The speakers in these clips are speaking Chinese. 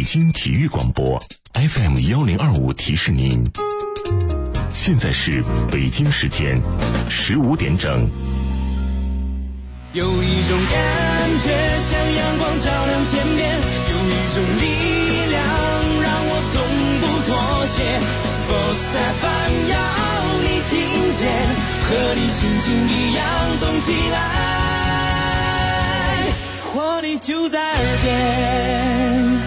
京体育广播 FM1025提示您，现在是北京时间15点整。 有一种感觉像阳光照亮天边，有一种力量让我从不妥协。Sports FM 要你听见，和你心情一样动起来，活力就在耳边。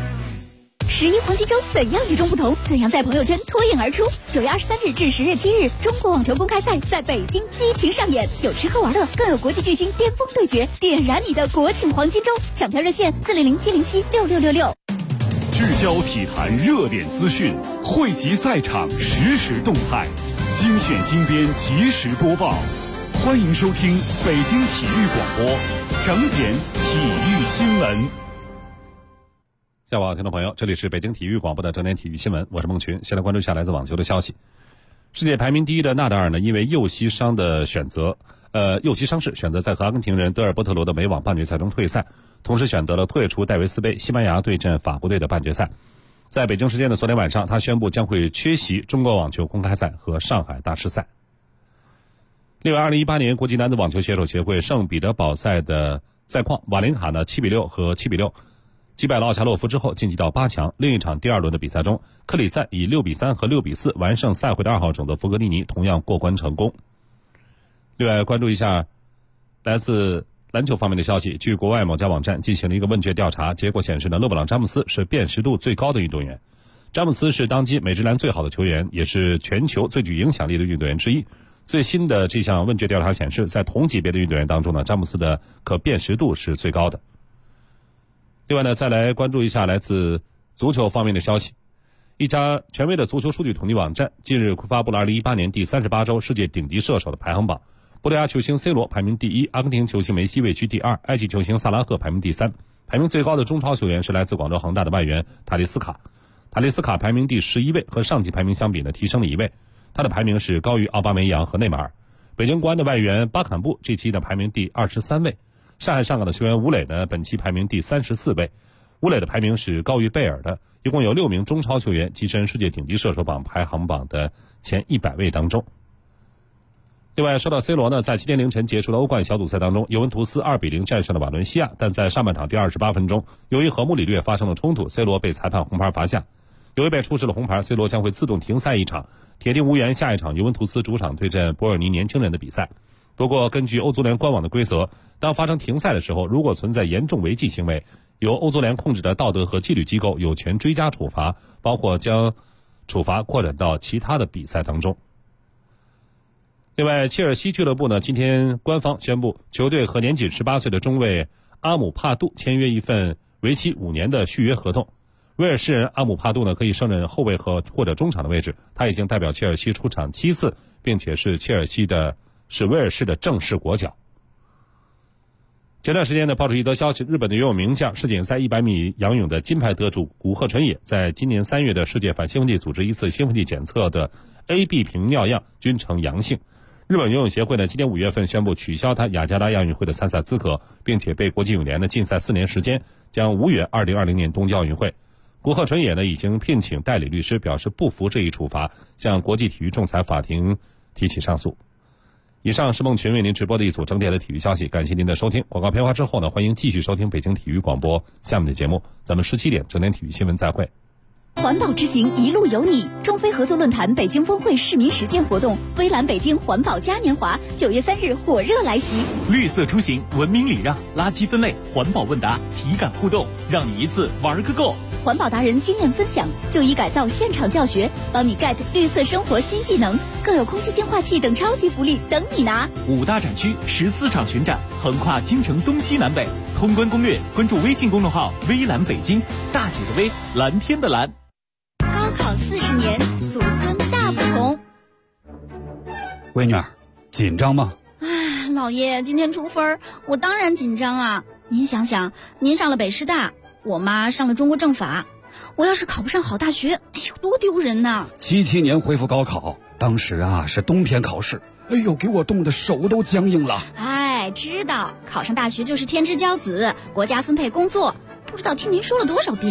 11黄金周怎样与众不同？怎样在朋友圈脱颖而出？9月23日至10月7日，中国网球公开赛在北京激情上演，有吃喝玩乐，更有国际巨星巅峰对决，点燃你的国庆黄金周！抢票热线400-707-6666。 聚焦体坛热点资讯，汇集赛场实时动态，精选精编及时播报。欢迎收听北京体育广播整点体育新闻。 下午好，听众朋友，这里是北京体育广播的整点体育新闻，我是孟群。先来关注一下来自网球的消息。世界排名第一的纳达尔呢，因为右膝伤势选择在和阿根廷人德尔波特罗的美网半决赛中退赛，同时选择了退出戴维斯杯西班牙对阵法国队的半决赛。在北京时间的昨天晚上，他宣布将会缺席中国网球公开赛和上海大师赛。另外，2018年国际男子网球选手协会圣彼得堡赛的赛况，瓦林卡呢7-6和7-6击败了奥恰洛夫之后晋级到8强。另一场第二轮的比赛中，克里赞以6-3和6-4完胜赛会的2号种的弗格尼尼，同样过关成功。另外，关注一下来自篮球方面的消息。据国外某家网站进行了一个问卷调查，结果显示呢，勒布朗詹姆斯是辨识度最高的运动员。詹姆斯是当今美职篮最好的球员，也是全球最具影响力的运动员之一。最新的这项问卷调查显示，在同级别的运动员当中呢，詹姆斯的可辨识度是最高的。另外呢，再来关注一下来自足球方面的消息。一家权威的足球数据统计网站近日发布了2018年第38周世界顶级射手的排行榜。葡萄牙球星 C 罗排名第一，阿根廷球星梅西位居第二，埃及球星萨拉赫排名第三。排名最高的中超球员是来自广州恒大的外援塔利斯卡。塔利斯卡排名第11位，和上季排名相比呢提升了1位，他的排名是高于奥巴梅扬和内马尔。北京国安的外援巴坎布这期的排名第23位。上海上港的球员吴磊呢，本期排名第34位，吴磊的排名是高于贝尔的。一共有6名中超球员跻身世界顶级射手榜排行榜的前100位当中。另外，说到 C 罗呢，在今天凌晨结束的欧冠小组赛当中，尤文图斯2-0战胜了瓦伦西亚，但在上半场第28分钟，由于和穆里略发生了冲突， C 罗被裁判红牌罚下。由于被出示了红牌， C 罗将会自动停赛一场，铁定无缘下一场尤文图斯主场对阵伯尔尼年轻人的比赛。不过，根据欧足联官网的规则，当发生停赛的时候，如果存在严重违纪行为，由欧足联控制的道德和纪律机构有权追加处罚，包括将处罚扩展到其他的比赛当中。另外，切尔西俱乐部呢，今天官方宣布，球队和年仅18岁的中卫阿姆帕杜签约一份为期5年的续约合同。威尔士人阿姆帕杜呢，可以胜任后卫或者中场的位置，他已经代表切尔西出场7次，并且是威尔士的正式国脚。前段时间呢，爆出一则消息，日本的游泳名将、世锦赛100米仰泳的金牌得主古贺纯也，在今年3月的世界反兴奋剂组织一次兴奋剂检测的 AB 瓶尿样均呈阳性。日本游泳协会呢，今年5月份宣布取消他雅加达亚运会的参赛资格，并且被国际泳联呢禁赛4年时间，将无缘2020年东京奥运会。古贺纯也呢，已经聘请代理律师，表示不服这一处罚，向国际体育仲裁法庭提起上诉。以上是孟群为您直播的一组整点的体育消息，感谢您的收听。广告片花之后呢，欢迎继续收听北京体育广播下面的节目，咱们17点整点体育新闻再会。 环保之行一路有你，中非合作论坛北京峰会市民实践活动，微蓝北京环保嘉年华9月3日火热来袭。 绿色出行，文明礼让，垃圾分类，环保问答，体感互动，让你一次玩个够。 环保达人经验分享，就医改造现场教学，帮你 get 绿色生活新技能，更有空气净化器等超级福利等你拿。 5大展区14场巡展，横跨京城东西南北。通关攻略，关注微信公众号微蓝北京，大写的微，蓝天的蓝。 高考40年，祖孙大不同。 闺女儿，紧张吗？ 唉，老爷，今天出分，我当然紧张啊。您想想，您上了北师大，我妈上了中国政法，我要是考不上好大学，哎呦，多丢人呐 ！77年恢复高考，当时是冬天考试，哎呦，给我冻得手都僵硬了。 哎，知道考上大学就是天之骄子，国家分配工作，不知道听您说了多少遍了。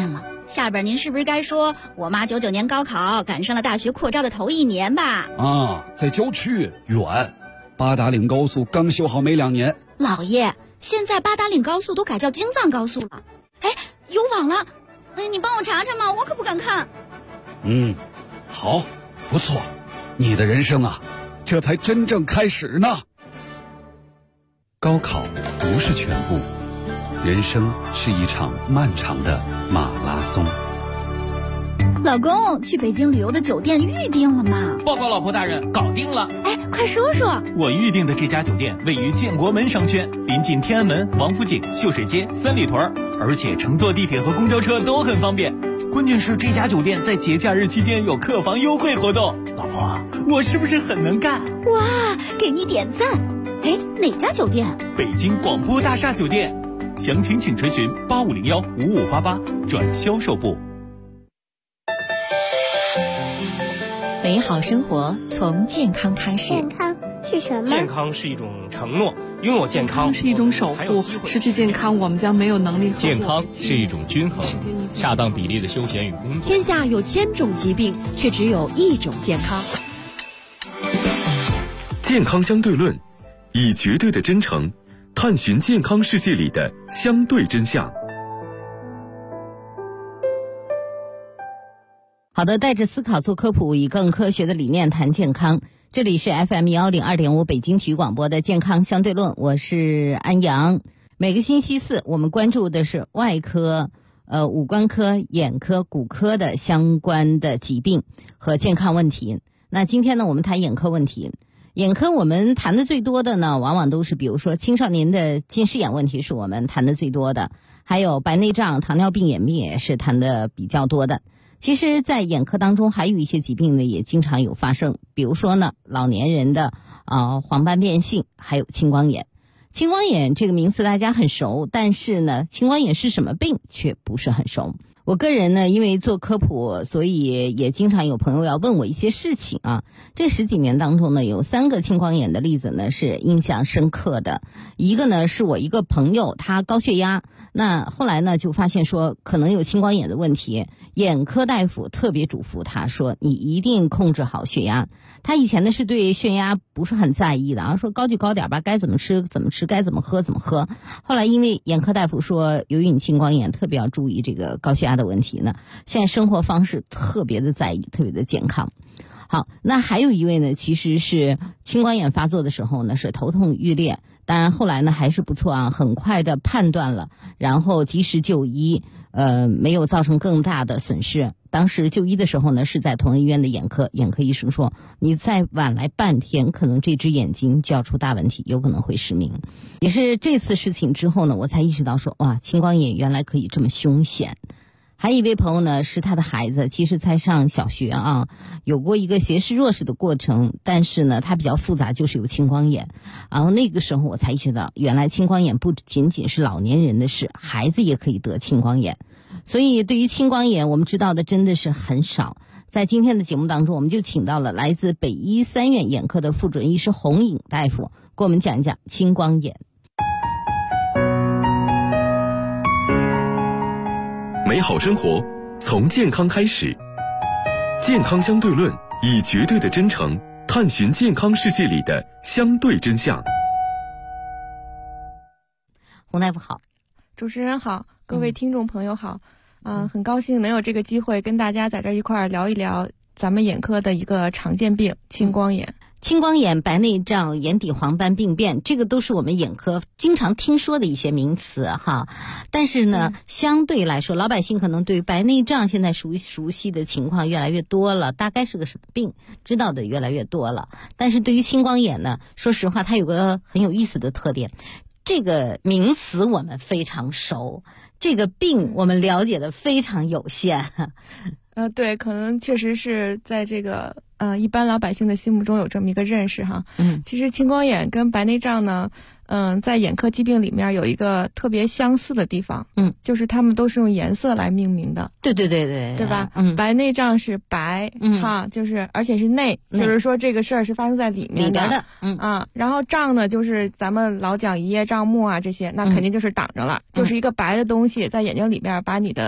下边您是不是该说我妈99年高考赶上了大学扩招的头1年吧？ 啊，在郊区远，八达岭高速刚修好没2年。 老爷，现在八达岭高速都改叫京藏高速了。哎，有网了，你帮我查查嘛，我可不敢看。 好，不错，你的人生啊，这才真正开始呢。高考不是全部，人生是一场漫长的马拉松。 老公，去北京旅游的酒店预定了吗？ 报告老婆大人，搞定了。 哎，快说说。 我预定的这家酒店位于建国门商圈，临近天安门、王府井、秀水街、三里屯，而且乘坐地铁和公交车都很方便。关键是这家酒店在节假日期间有客房优惠活动。老婆，我是不是很能干？ 哇，给你点赞。哎，哪家酒店？ 北京广播大厦酒店。详情请垂询8501-5588转销售部。 美好生活从健康开始。 健康是什么？ 健康是一种承诺，拥有健康是一种守护，失去健康我们将没有能力。 健康是一种均衡，恰当比例的休闲与工作。 天下有1000种疾病，却只有1种健康。 健康相对论，以绝对的真诚探寻健康世界里的相对真相。 好的，带着思考做科普，以更科学的理念谈健康。这里是 FM102.5 北京体育广播的健康相对论，我是安阳。每个星期四我们关注的是外科、五官科、眼科、骨科的相关的疾病和健康问题。那今天呢，我们谈眼科问题。眼科我们谈的最多的呢，往往都是比如说青少年的近视眼问题是我们谈的最多的，还有白内障、糖尿病、眼病也是谈的比较多的。其实在眼科当中还有一些疾病呢也经常有发生，比如说呢老年人的黄斑变性，还有青光眼。青光眼这个名词大家很熟，但是呢青光眼是什么病却不是很熟。我个人呢因为做科普，所以也经常有朋友要问我一些事情啊。这10几年当中呢，有3个青光眼的例子呢是印象深刻的。一个呢是我一个朋友，他高血压，那后来呢就发现说可能有青光眼的问题，眼科大夫特别嘱咐他说你一定控制好血压。他以前呢是对血压不是很在意的啊，说高就高点吧，该怎么吃怎么吃，该怎么喝怎么喝。后来因为眼科大夫说由于你青光眼特别要注意这个高血压的问题呢，现在生活方式特别的在意，特别的健康。好，那还有一位呢其实是青光眼发作的时候呢是头痛欲裂，当然后来呢还是不错啊，很快的判断了，然后及时就医，没有造成更大的损失。当时就医的时候呢是在同仁医院的眼科医生说你再晚来半天，可能这只眼睛就要出大问题，有可能会失明。也是这次事情之后呢，我才意识到说哇，青光眼原来可以这么凶险。还有一位朋友呢是他的孩子其实才上小学啊，有过一个斜视弱视的过程，但是呢他比较复杂，就是有青光眼。然后那个时候我才意识到原来青光眼不仅仅是老年人的事，孩子也可以得青光眼。所以对于青光眼我们知道的真的是很少。在今天的节目当中，我们就请到了来自北医3院眼科的副主任医师洪颖大夫，给我们讲一讲青光眼。 美好生活从健康开始，健康相对论，以绝对的真诚探寻健康世界里的相对真相。 洪大夫好。 主持人好，各位听众朋友好，很高兴能有这个机会跟大家在这一块儿聊一聊咱们眼科的一个常见病青光眼。 青光眼、白内障、眼底黄斑病变，这个都是我们眼科经常听说的一些名词哈。但是呢，相对来说，老百姓可能对白内障现在熟悉的情况越来越多了，大概是个什么病，知道的越来越多了。但是对于青光眼呢，说实话，它有个很有意思的特点，这个名词我们非常熟，这个病我们了解的非常有限。 对，可能确实是在这个一般老百姓的心目中有这么一个认识哈。其实青光眼跟白内障呢，在眼科疾病里面有一个特别相似的地方，就是它们都是用颜色来命名的。对吧？白内障是白，哈，就是而且是内，就是说这个事儿是发生在里面的。然后障呢，就是咱们老讲一叶障目啊这些，那肯定就是挡着了，就是一个白的东西在眼睛里面把你的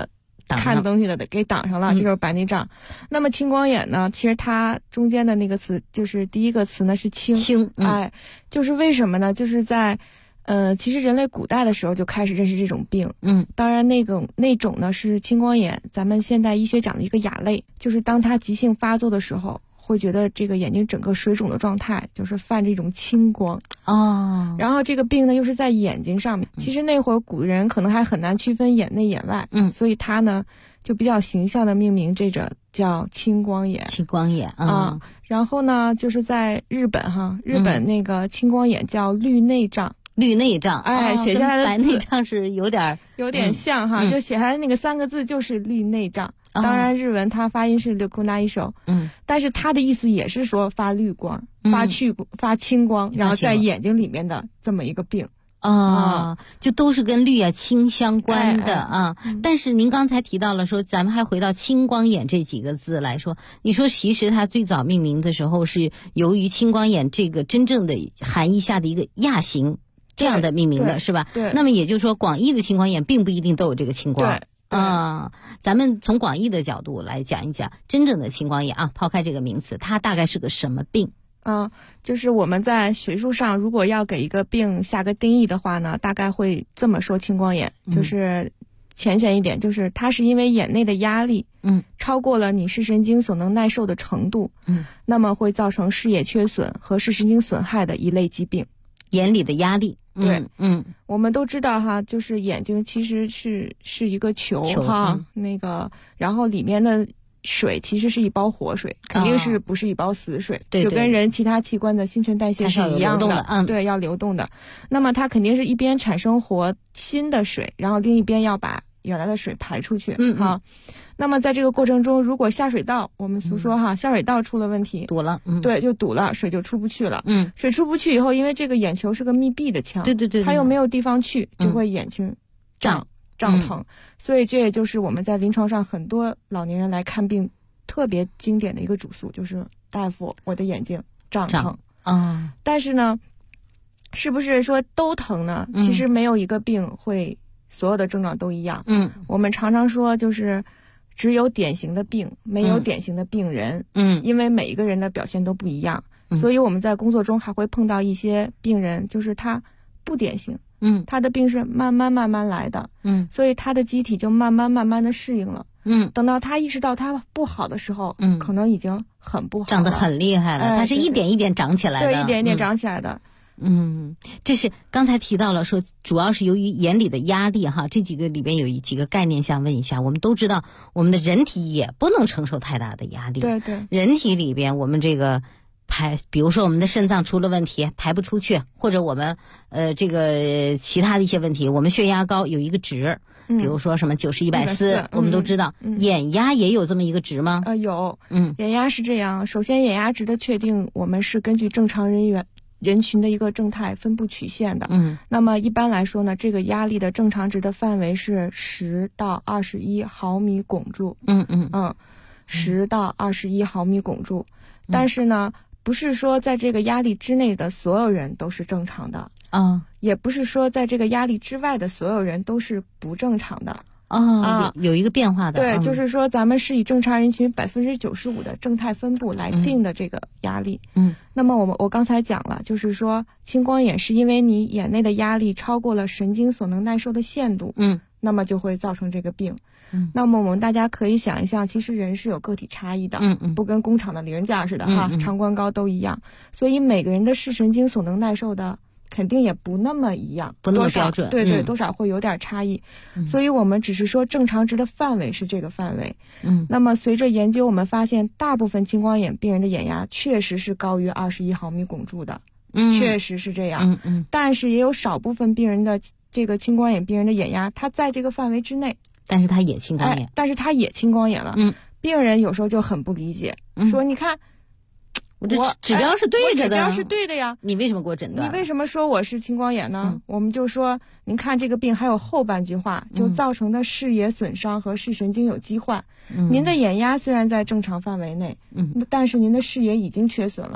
看东西的给挡上了，这就是白内障。那么青光眼呢，其实它中间的那个词就是第一个词呢是青，就是为什么呢？就是在其实人类古代的时候就开始认识这种病，当然那种呢是青光眼，咱们现代医学讲的一个亚类，就是当它急性发作的时候，会觉得这个眼睛整个水肿的状态，就是泛着一种青光然后这个病呢又是在眼睛上面，其实那会儿古人可能还很难区分眼内眼外，所以他呢就比较形象的命名这个叫青光眼。 青光眼然后呢就是在日本日本那个青光眼叫绿内障。 绿内障， 写下来的白内障是有点像就写下来的那个3个字就是绿内障。当然日文它发音是绿库那一手，但是它的意思也是说发绿光，发青光，然后在眼睛里面的这么一个病。 就都是跟绿青相关的但是您刚才提到了说，咱们还回到青光眼这几个字来说，你说其实它最早命名的时候是由于青光眼这个真正的含义下的一个亚型这样的命名的是吧？ 对。 那么也就是说，广义的青光眼并不一定都有这个青光。咱们从广义的角度来讲一讲真正的青光眼抛开这个名词，它大概是个什么病？ 就是我们在学术上如果要给一个病下个定义的话呢，大概会这么说青光眼，就是浅显一点，就是它是因为眼内的压力超过了你视神经所能耐受的程度，那么会造成视野缺损和视神经损害的一类疾病。 眼里的压力， 对，我们都知道就是眼睛其实是一个球那个，然后里面的水其实是一包活水，肯定是不是一包死水，就跟人其他器官的新陈代谢是一样的，对，要流动的。那么它肯定是一边产生新的水，然后另一边要把原来的水排出去，那么在这个过程中，如果下水道，我们俗说下水道出了问题， 堵了， 对，就堵了，水就出不去了，水出不去以后，因为这个眼球是个密闭的腔， 对， 它又没有地方去，就会眼睛胀疼，所以这也就是我们在临床上很多老年人来看病特别经典的一个主诉，就是大夫，我的眼睛胀疼但是呢，是不是说都疼呢？其实没有一个病会所有的症状都一样，我们常常说就是只有典型的病，没有典型的病人，因为每一个人的表现都不一样，所以我们在工作中还会碰到一些病人，就是他不典型，他的病是慢慢来的，所以他的机体就慢慢的适应了，等到他意识到他不好的时候，可能已经很不好了， 长得很厉害了，它是一点一点长起来的， 对，一点一点长起来的。 这是刚才提到了说，主要是由于眼里的压力这几个里边有几个概念想问一下。我们都知道，我们的人体也不能承受太大的压力。 对， 人体里边我们这个比如说我们的肾脏出了问题，排不出去，或者我们这个其他的一些问题，我们血压高有一个值。比如说什么90、140，我们都知道，眼压也有这么一个值吗？ 有，眼压是这样。首先，眼压值的确定，我们是根据正常人群的一个正态分布曲线的。那么一般来说呢，这个压力的正常值的范围是10到21毫米汞柱。10到21毫米汞柱。但是呢，不是说在这个压力之内的所有人都是正常的。也不是说在这个压力之外的所有人都是不正常的。 有一个变化的。 对，就是说咱们是以正常人群95%的正态分布来定的这个压力。那么我刚才讲了，就是说青光眼是因为你眼内的压力超过了神经所能耐受的限度，那么就会造成这个病。那么我们大家可以想一想，其实人是有个体差异的，不跟工厂的零件似的长宽高都一样，所以每个人的视神经所能耐受的肯定也不那么一样， 不那么标准， 对，多少会有点差异。所以我们只是说正常值的范围是这个范围。那么随着研究，我们发现大部分青光眼病人的眼压确实是高于21毫米汞柱的，确实是这样。但是也有少部分病人的这个青光眼病人的眼压，他在这个范围之内， 但是他也青光眼， 但是他也青光眼了。病人有时候就很不理解，说你看。 我这指标是对着的， 指标是对的呀。 你为什么给我诊断？ 你为什么说我是青光眼呢？我们就说，您看这个病还有后半句话，就造成的视野损伤和视神经有疾患。您的眼压虽然在正常范围内，但是您的视野已经缺损了。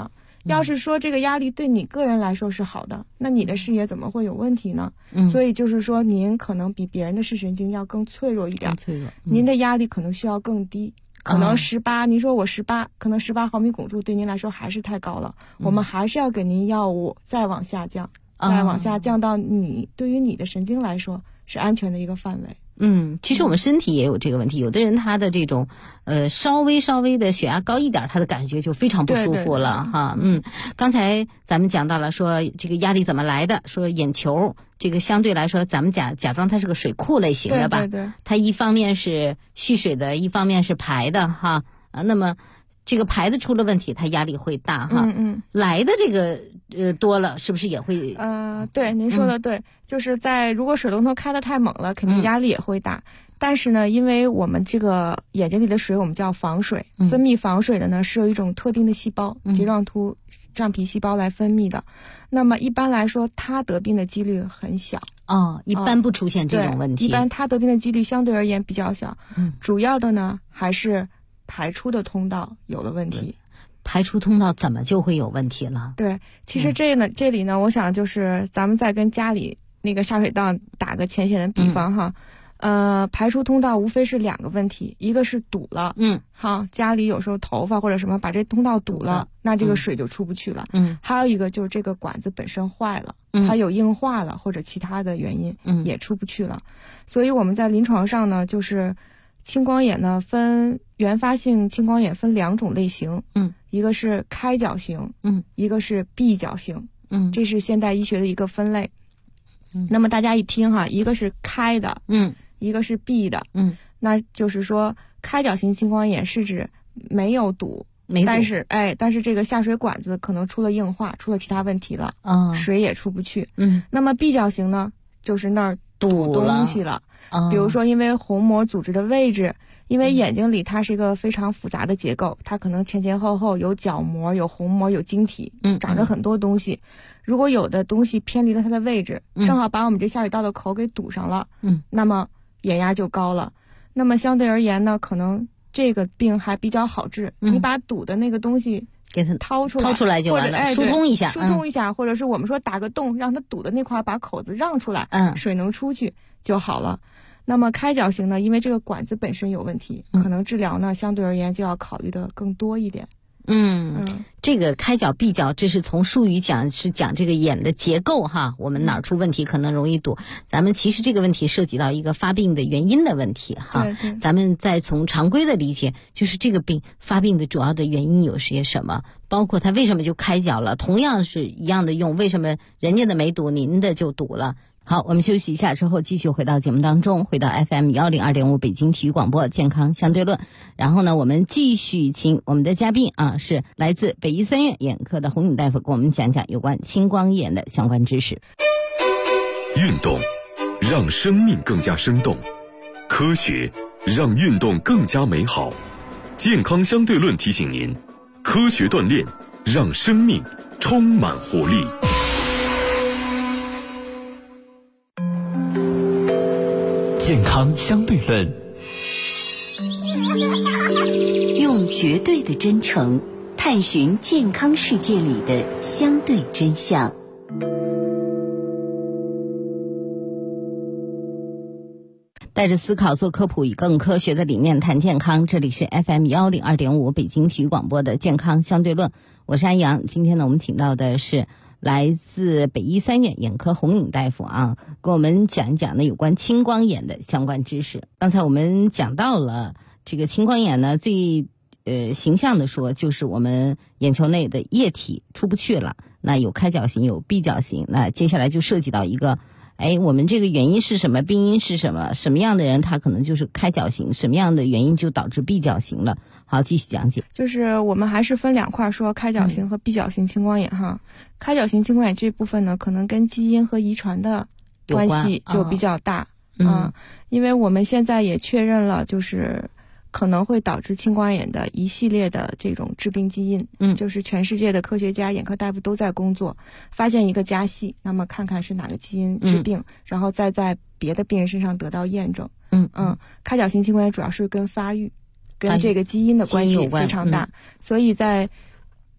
要是说这个压力对你个人来说是好的，那你的视野怎么会有问题呢？所以就是说您可能比别人的视神经要更脆弱一点，您的压力可能需要更低。可能18，您说我18，可能18毫米汞柱对您来说还是太高了，我们还是要给您药物再往下降，再往下降到对于你的神经来说是安全的一个范围。 其实我们身体也有这个问题，有的人他的这种稍微的血压高一点，他的感觉就非常不舒服了哈。刚才咱们讲到了说这个压力怎么来的，说眼球这个相对来说咱们假装它是个水库类型的吧，它一方面是蓄水的，一方面是排的哈。那么这个排的出了问题，它压力会大哈。来的这个多了，是不是也会？ 对，您说的对，就是如果水龙头开得太猛了，肯定压力也会大。但是呢，因为我们这个眼睛里的水我们叫房水，分泌房水的呢是有一种特定的细胞，睫状突上皮细胞来分泌的。那么一般来说，它得病的几率很小。 一般不出现这种问题。 一般它得病的几率相对而言比较小。主要的呢还是排出的通道有了问题。 排出通道怎么就会有问题了？ 对，其实这里呢，我想就是咱们再跟家里那个下水道打个浅显的比方哈。排出通道无非是2个问题，一个是堵了，家里有时候头发或者什么把这通道堵了，那这个水就出不去了。还有一个就是这个管子本身坏了，它有硬化了或者其他的原因，也出不去了。所以我们在临床上呢，就是青光眼呢分原发性青光眼分2种类型，一个是开角型，一个是闭角型，这是现代医学的一个分类。那么大家一听哈，一个是开的，一个是闭的，那就是说开角型青光眼是指没有堵，但是这个下水管子可能出了硬化，出了其他问题了，水也出不去。那么闭角型呢，就是那儿堵东西了，比如说因为虹膜组织的位置，因为眼睛里它是一个非常复杂的结构，它可能前后有角膜、有虹膜、有晶体，长着很多东西。如果有的东西偏离了它的位置，正好把我们这下水道的口给堵上了，那么眼压就高了。那么相对而言呢，可能这个病还比较好治，你把堵的那个东西给它掏出来就完了，疏通一下， 或者是我们说打个洞，让它堵的那块把口子让出来，水能出去就好了。那么开角型呢，因为这个管子本身有问题，可能治疗呢相对而言就要考虑的更多一点。 这个开角闭角，这是从术语讲是讲这个眼的结构哈，我们哪儿出问题可能容易堵。咱们其实这个问题涉及到一个发病的原因的问题哈。咱们再从常规的理解，就是这个病发病的主要的原因有些什么，包括它为什么就开角了，同样是一样的用，为什么人家的没堵，您的就堵了。好，我们休息一下之后继续回到节目当中，回到 FM102.5 北京体育广播健康相对论。然后呢，我们继续请我们的嘉宾是来自北医三院眼科的洪颖大夫，给我们讲讲有关青光眼的相关知识。 运动让生命更加生动，科学让运动更加美好。健康相对论提醒您，科学锻炼让生命充满活力。 健康相对论， 用绝对的真诚探寻健康世界里的相对真相。 带着思考做科普，以更科学的理念谈健康。这里是 FM102.5 北京体育广播的健康相对论，我是安阳。今天呢，我们请到的是来自北医三院眼科洪颖大夫跟我们讲一讲呢有关青光眼的相关知识。刚才我们讲到了这个青光眼呢，最形象的说就是我们眼球内的液体出不去了，那有开角型有闭角型，那接下来就涉及到一个我们这个原因是什么，病因是什么，什么样的人他可能就是开角型，什么样的原因就导致闭角型了。好，继续讲解。 就是我们还是分2块说，开角型和闭角型青光眼哈。开角型青光眼这部分呢，可能跟基因和遗传的关系就比较大因为我们现在也确认了，就是可能会导致青光眼的一系列的这种致病基因，就是全世界的科学家、眼科大夫都在工作，发现一个家系，那么看看是哪个基因致病，然后再在别的病人身上得到验证。开角型青光眼主要是跟发育、跟这个基因的关系非常大，所以在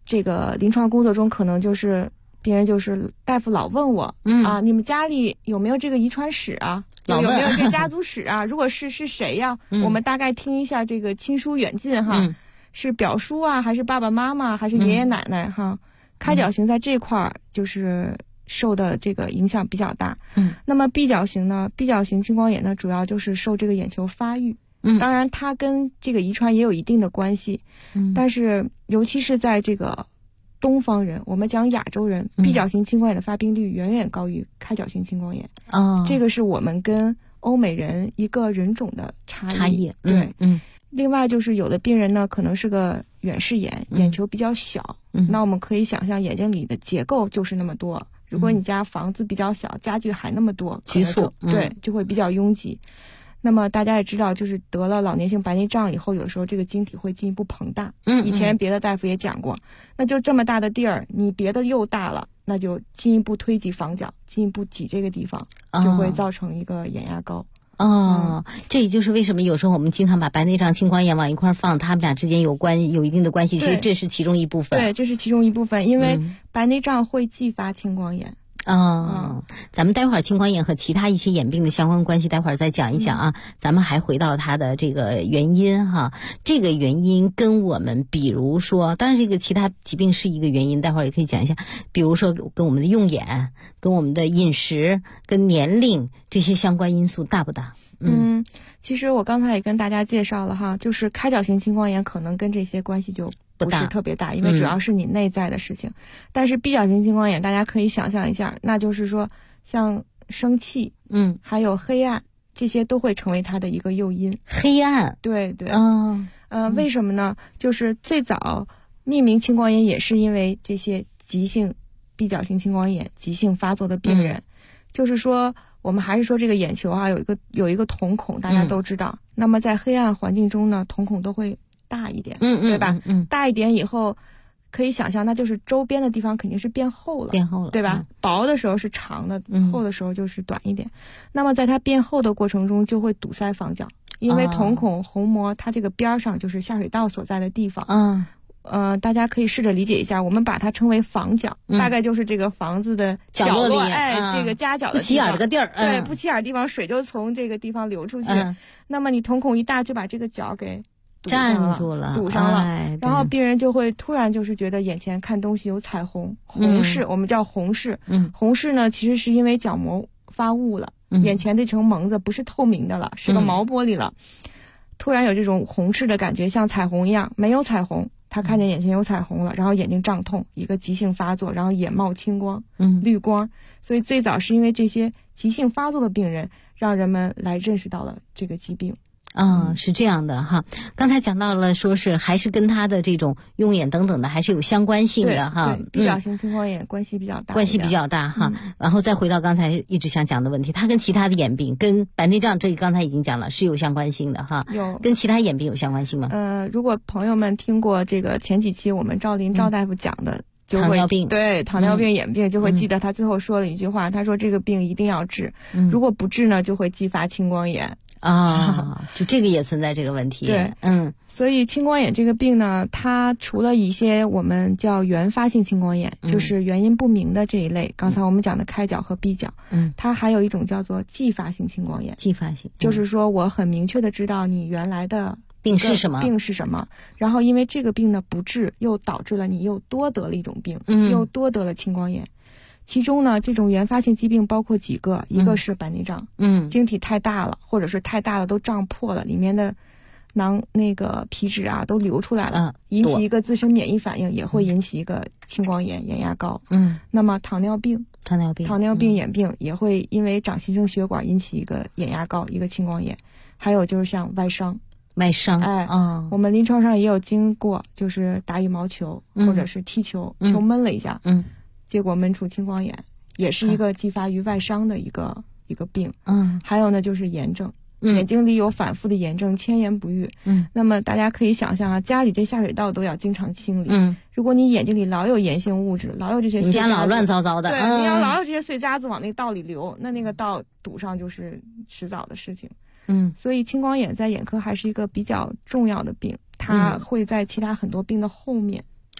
这个临床工作中，可能就是别人就是大夫老问我，你们家里有没有这个遗传史啊？有没有这个家族史啊？如果是谁呀？我们大概听一下这个亲疏远近哈，是表叔啊，还是爸爸妈妈，还是爷爷奶奶哈？开角型在这块儿就是受的这个影响比较大。那么闭角型呢？闭角型青光眼呢，主要就是受这个眼球发育。当然它跟这个遗传也有一定的关系。但是尤其是在这个东方人，我们讲亚洲人，闭角型青光眼的发病率远远高于开角型青光眼。这个是我们跟欧美人一个人种的差异。对，另外就是有的病人呢，可能是个远视眼，眼球比较小。那我们可以想象眼睛里的结构就是那么多。如果你家房子比较小，家具还那么多， 局促， 对，就会比较拥挤。那么大家也知道，就是得了老年性白内障以后，有时候这个晶体会进一步膨大。以前别的大夫也讲过，那就这么大的地儿，你别的又大了，那就进一步推挤房角，进一步挤这个地方，就会造成一个眼压高。 这也就是为什么有时候我们经常把白内障、青光眼往一块放，他们俩之间有一定的关系。其实这是其中一部分。 对，这是其中一部分，因为白内障会继发青光眼。 咱们待会儿青光眼和其他一些眼病的相关关系，待会儿再讲一讲啊。咱们还回到它的这个原因哈，这个原因跟我们比如说，当然这个其他疾病是一个原因，待会儿也可以讲一下。比如说跟我们的用眼、跟我们的饮食、跟年龄这些相关因素大不大？ 其实我刚才也跟大家介绍了哈，就是开角型青光眼可能跟这些关系就不是特别大，因为主要是你内在的事情。但是闭角型青光眼，大家可以想象一下，那就是说像生气，还有黑暗，这些都会成为它的一个诱因。 黑暗， 对。为什么呢？就是最早命名青光眼也是因为这些急性闭角型青光眼急性发作的病人，就是说。我们还是说这个眼球啊，有一个瞳孔，大家都知道。那么在黑暗环境中呢，瞳孔都会大一点，对吧？大一点以后，可以想象，那就是周边的地方肯定是变厚了，对吧？薄的时候是长的，厚的时候就是短一点。那么在它变厚的过程中，就会堵塞房角，因为瞳孔虹膜它这个边上就是下水道所在的地方。大家可以试着理解一下，我们把它称为房角，大概就是这个房子的角落里，这个夹角的不起眼这个地儿， 对，不起眼地方水就从这个地方流出去。那么你瞳孔一大，就把这个角给站住了， 堵上了。然后病人就会突然就是觉得眼前看东西有彩虹，红视，我们叫红视。红视呢，其实是因为角膜发雾了，眼前这层蒙子不是透明的了，是个毛玻璃了。突然有这种红视的感觉，像彩虹一样，没有彩虹。他看见眼前有彩虹了，然后眼睛胀痛，一个急性发作，然后眼冒青光，绿光。所以最早是因为这些急性发作的病人，让人们来认识到了这个疾病。 是这样的哈。刚才讲到了，说是还是跟他的这种用眼等等的还是有相关性的哈。 闭角型青光眼关系比较大， 哈。然后再回到刚才一直想讲的问题，它跟其他的眼病，跟白内障这个刚才已经讲了是有相关性的哈。 有跟其他眼病有相关性吗？ 如果朋友们听过这个前几期我们赵大夫讲的。 糖尿病， 对糖尿病眼病就会记得他最后说了一句话，他说这个病一定要治，如果不治呢就会继发青光眼就这个也存在这个问题。 对，所以青光眼这个病呢，它除了一些我们叫原发性青光眼，就是原因不明的这一类，刚才我们讲的开角和闭角，它还有一种叫做继发性青光眼。 继发性就是说我很明确的知道你原来的病是什么， 然后因为这个病呢不治，又导致了你又多得了一种病，又多得了青光眼。其中呢，这种原发性疾病包括几个，一个是白内障，晶体太大了，或者是太大了都胀破了，里面的那个皮脂啊都流出来了，引起一个自身免疫反应，也会引起一个青光眼、眼压高。那么糖尿病眼病也会因为长新生血管引起一个眼压高，一个青光眼。还有就是像外伤，我们临床上也有经过，就是打羽毛球或者是踢球，球闷了一下，结果闷出青光眼，也是一个继发于外伤的一个病。还有呢就是炎症，眼睛里有反复的炎症，千言不愈。那么大家可以想象啊，家里这下水道都要经常清理。如果你眼睛里老有炎性物质，老有这些碎渣子， 你家老乱糟糟的， 对，你要老有这些碎渣子往那个道里流，那个道堵上就是迟早的事情。所以青光眼在眼科还是一个比较重要的病，它会在其他很多病的后面。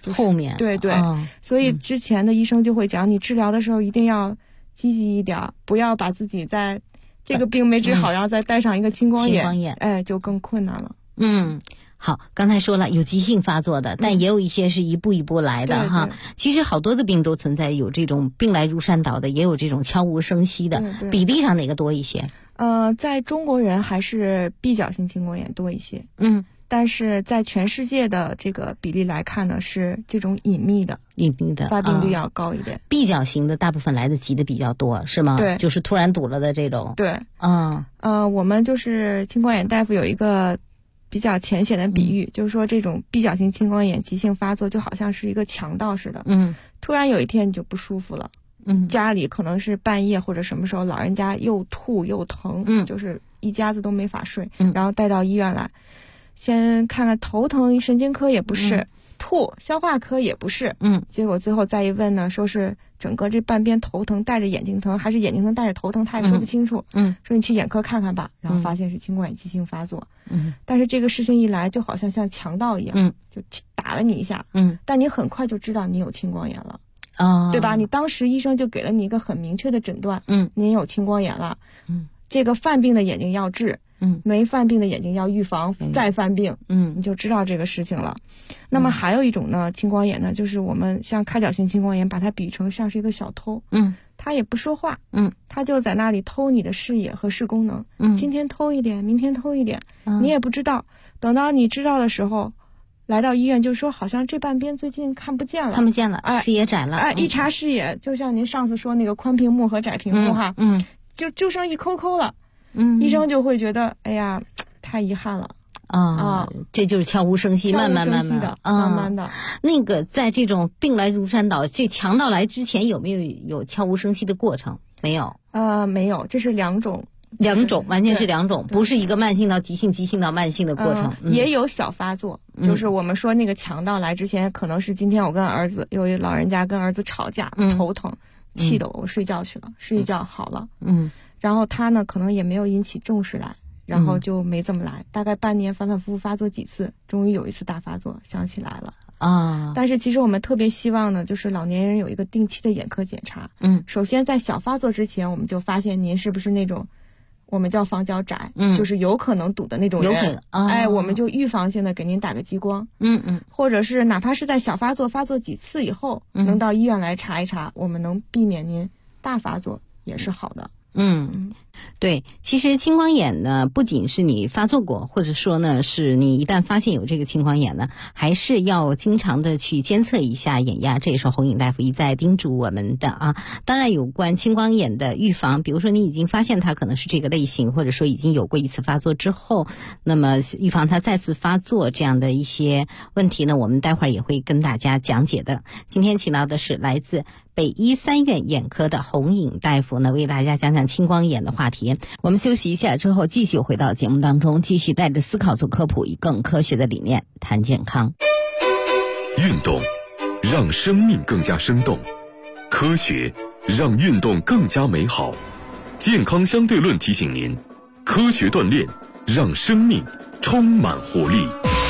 后面对对、所以之前的医生就会讲，你治疗的时候一定要积极一点，不要把自己在这个病没治好，然后再带上一个青光眼，就更困难了。 好，刚才说了有急性发作的，但也有一些是一步一步来的哈。其实好多的病都存在有这种病来如山倒的，也有这种悄无声息的，比例上哪个多一些？ 在中国人还是闭角性青光眼多一些。但是在全世界的这个比例来看呢，是这种隐秘的发病率要高一点。 闭角型的大部分来得及的比较多，是吗？ 对， 就是突然堵了的这种。 对，我们就是青光眼大夫有一个比较浅显的比喻，就是说这种闭角性青光眼急性发作就好像是一个强盗似的，突然有一天你就不舒服了，家里可能是半夜或者什么时候老人家又吐又疼，就是一家子都没法睡，然后带到医院来，先看看头疼，神经科也不是，吐消化科也不是，结果最后再一问呢，说是整个这半边头疼带着眼睛疼，还是眼睛疼带着头疼，他也说不清楚，说你去眼科看看吧，然后发现是青光眼急性发作，但是这个事情一来就好像强盗一样，就打了你一下，但你很快就知道你有青光眼了，对吧？你当时医生就给了你一个很明确的诊断，您有青光眼了，这个犯病的眼睛要治，没犯病的眼睛要预防，再犯病，你就知道这个事情了。那么还有一种呢，青光眼呢，就是我们像开角性青光眼，把它比喻成像是一个小偷，他也不说话，他就在那里偷你的视野和视功能，今天偷一点，明天偷一点，你也不知道，等到你知道的时候，来到医院就说好像这半边最近看不见了， 视野窄了， 一查视野，就像您上次说那个宽屏幕和窄屏幕哈，就剩一抠抠了。医生就会觉得，哎呀，太遗憾了这就是悄无声息，慢慢的。那个在这种病来如山倒，这强盗来之前有没有悄无声息的过程？没有， 没有，这是两种， 完全是两种，不是一个慢性到急性，急性到慢性的过程。 也有小发作，就是我们说那个强盗来之前，可能是今天我跟儿子有一老人家跟儿子吵架，头疼，气得我睡觉去了，睡一觉好了，然后他呢可能也没有引起重视来，然后就没这么来，大概半年反反复复发作几次，终于有一次大发作，想起来了但是其实我们特别希望呢，就是老年人有一个定期的眼科检查。首先在小发作之前，我们就发现您是不是那种我们叫房角窄，就是有可能堵的那种人，我们就预防性的给您打个激光，或者是哪怕是在小发作几次以后，能到医院来查一查，我们能避免您大发作也是好的。 对，其实青光眼呢，不仅是你发作过，或者说呢，是你一旦发现有这个青光眼呢，还是要经常的去监测一下眼压，这也是洪颖大夫一再叮嘱我们的当然，有关青光眼的预防，比如说你已经发现它可能是这个类型，或者说已经有过一次发作之后，那么预防它再次发作这样的一些问题呢，我们待会儿也会跟大家讲解的。今天请到的是来自北医3院眼科的洪颖大夫呢，为大家讲讲青光眼的话题。我们休息一下之后，继续回到节目当中，继续带着思考做科普，以更科学的理念谈健康。 运动让生命更加生动，科学让运动更加美好。健康相对论提醒您，科学锻炼让生命充满活力。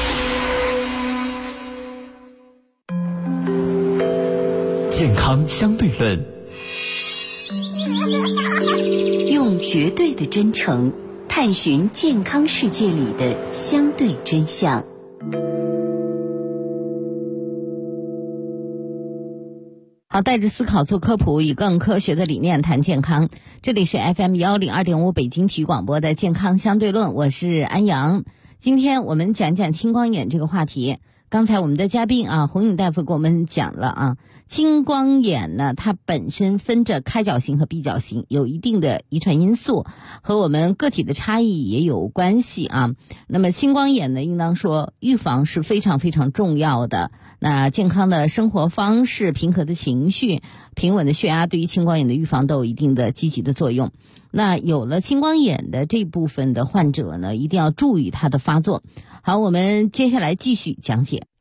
健康相对论， 用绝对的真诚探寻健康世界里的相对真相。 好，带着思考做科普，以更科学的理念谈健康。这里是 FM102.5 北京体育广播的健康相对论，我是安阳。今天我们讲讲青光眼这个话题。刚才我们的嘉宾洪颖大夫给我们讲了青光眼呢，它本身分着开角型和闭角型，有一定的遗传因素，和我们个体的差异也有关系那么青光眼呢，应当说预防是非常非常重要的。那健康的生活方式、平和的情绪、平稳的血压，对于青光眼的预防都有一定的积极的作用。那有了青光眼的这部分的患者呢，一定要注意它的发作。好，我们接下来继续讲解。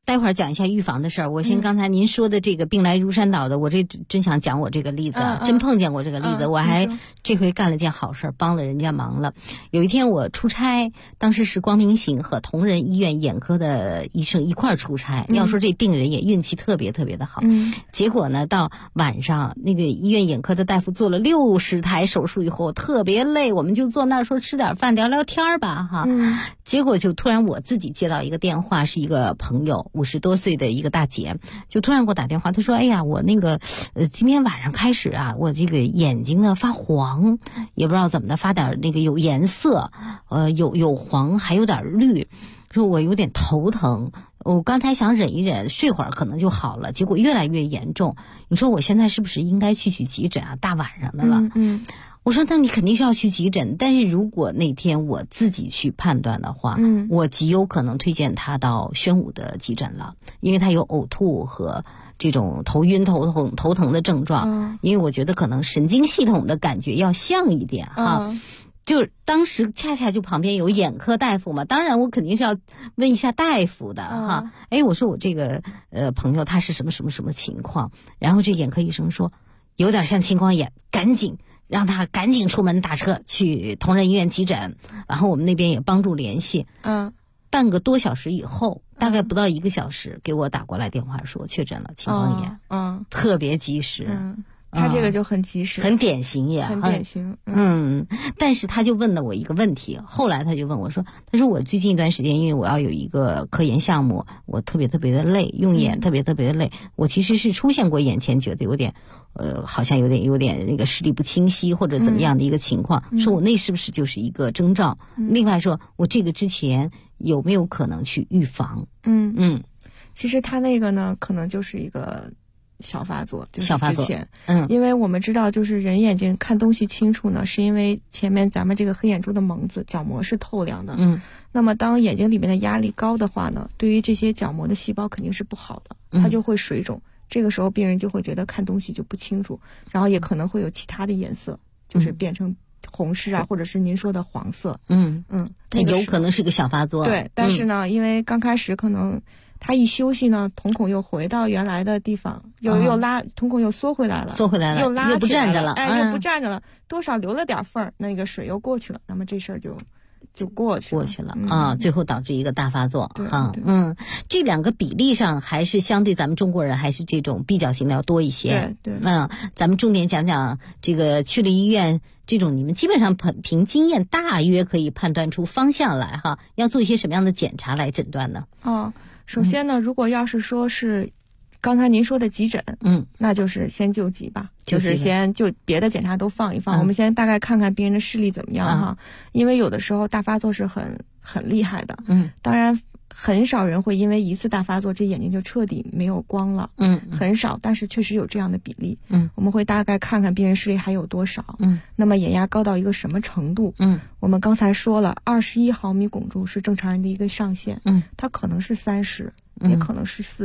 待会儿讲一下预防的事儿。我先刚才您说的这个病来如山倒的，我这真想讲我这个例子啊，真碰见过这个例子。我还这回干了件好事，帮了人家忙了。有一天我出差，当时是光明行和同仁医院眼科的医生一块儿出差。要说这病人也运气特别特别的好。结果呢，到晚上那个医院眼科的大夫做了60台手术以后，特别累，我们就坐那儿说吃点饭聊聊天吧哈。结果就突然我自己接到一个电话，是一个朋友50多岁的一个大姐，就突然给我打电话，她说：“哎呀，我那个今天晚上开始啊，我这个眼睛呢发黄，也不知道怎么的，发点那个有颜色，有黄，还有点绿，说我有点头疼。我刚才想忍一忍，睡会儿可能就好了，结果越来越严重。你说我现在是不是应该去急诊啊？大晚上的了。”我说那你肯定是要去急诊，但是如果那天我自己去判断的话，我极有可能推荐他到宣武的急诊了，因为他有呕吐和这种头晕头疼的症状，因为我觉得可能神经系统的感觉要像一点哈。就当时恰恰就旁边有眼科大夫嘛，当然我肯定是要问一下大夫的哈。我说我这个朋友他是什么什么什么情况，然后这眼科医生说有点像青光眼，赶紧让他赶紧出门打车去同仁医院急诊，然后我们那边也帮助联系。半个多小时以后，大概不到1个小时，给我打过来电话说确诊了青光眼，特别及时。 他这个就很及时， 很典型也很典型。 但是他就问了我一个问题，后来他就问我说，他说我最近一段时间因为我要有一个科研项目，我特别特别的累，用眼特别特别的累，我其实是出现过眼前觉得有点好像有点那个视力不清晰或者怎么样的一个情况，说我那是不是就是一个征兆？另外说我这个之前有没有可能去预防？ 其实他那个呢可能就是一个小发作，就是之前， 因为我们知道，就是人眼睛看东西清楚呢，是因为前面咱们这个黑眼珠的蒙子角膜是透亮的，那么当眼睛里面的压力高的话呢，对于这些角膜的细胞肯定是不好的，它就会水肿，这个时候病人就会觉得看东西就不清楚，然后也可能会有其他的颜色，就是变成红视啊，或者是您说的黄色， 它有可能是个小发作， 对，但是呢，因为刚开始可能他一休息呢，瞳孔又回到原来的地方，又拉瞳孔又缩回来了，又拉又不站着了， 又不站着了，多少留了点缝儿，那个水又过去了，那么这事儿就过去了啊，最后导致一个大发作啊。这两个比例上还是相对咱们中国人还是这种比较型的要多一些。 对， 咱们重点讲讲这个去了医院。这种你们基本上凭经验大约可以判断出方向来哈，要做一些什么样的检查来诊断呢？ 首先呢，如果要是说是刚才您说的急诊，那就是先救急吧，就是先就别的检查都放一放，我们先大概看看病人的视力怎么样哈，因为有的时候大发作是很厉害的，当然很少人会因为一次大发作这眼睛就彻底没有光了，很少，但是确实有这样的比例，我们会大概看看病人视力还有多少，那么眼压高到一个什么程度，我们刚才说了21毫米汞柱是正常人的一个上限，它可能是30，也可能是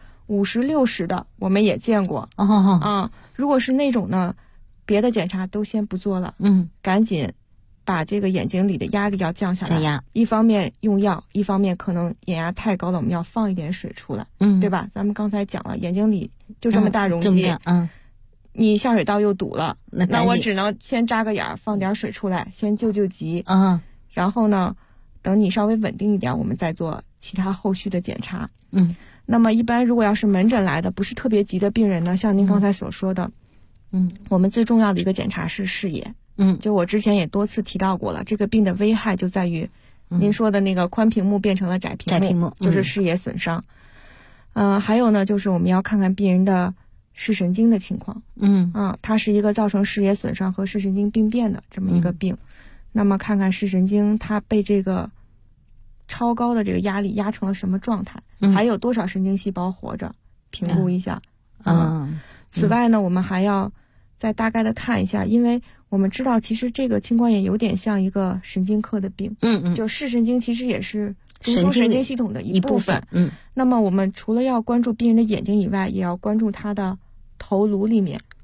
40、50、60的我们也见过，如果是那种呢，别的检查都先不做了，赶紧把这个眼睛里的压力要降下来，一方面用药，一方面可能眼压太高了，我们要放一点水出来，对吧？咱们刚才讲了，眼睛里就这么大容积，你下水道又堵了，那我只能先扎个眼儿，放点水出来，先救急，然后呢，等你稍微稳定一点，我们再做其他后续的检查。那么一般如果要是门诊来的不是特别急的病人呢，像您刚才所说的，我们最重要的一个检查是视野。就我之前也多次提到过了，这个病的危害就在于您说的那个宽屏幕变成了窄屏幕，就是视野损伤。还有呢，就是我们要看看病人的视神经的情况。它是一个造成视野损伤和视神经病变的这么一个病。那么看看视神经它被这个超高的这个压力压成了什么状态，还有多少神经细胞活着，评估一下。此外呢，我们还要再大概的看一下，因为我们知道其实这个青光眼有点像一个神经科的病，就视神经其实也是中枢神经系统的一部分。那么我们除了要关注病人的眼睛以外，也要关注他的头颅里面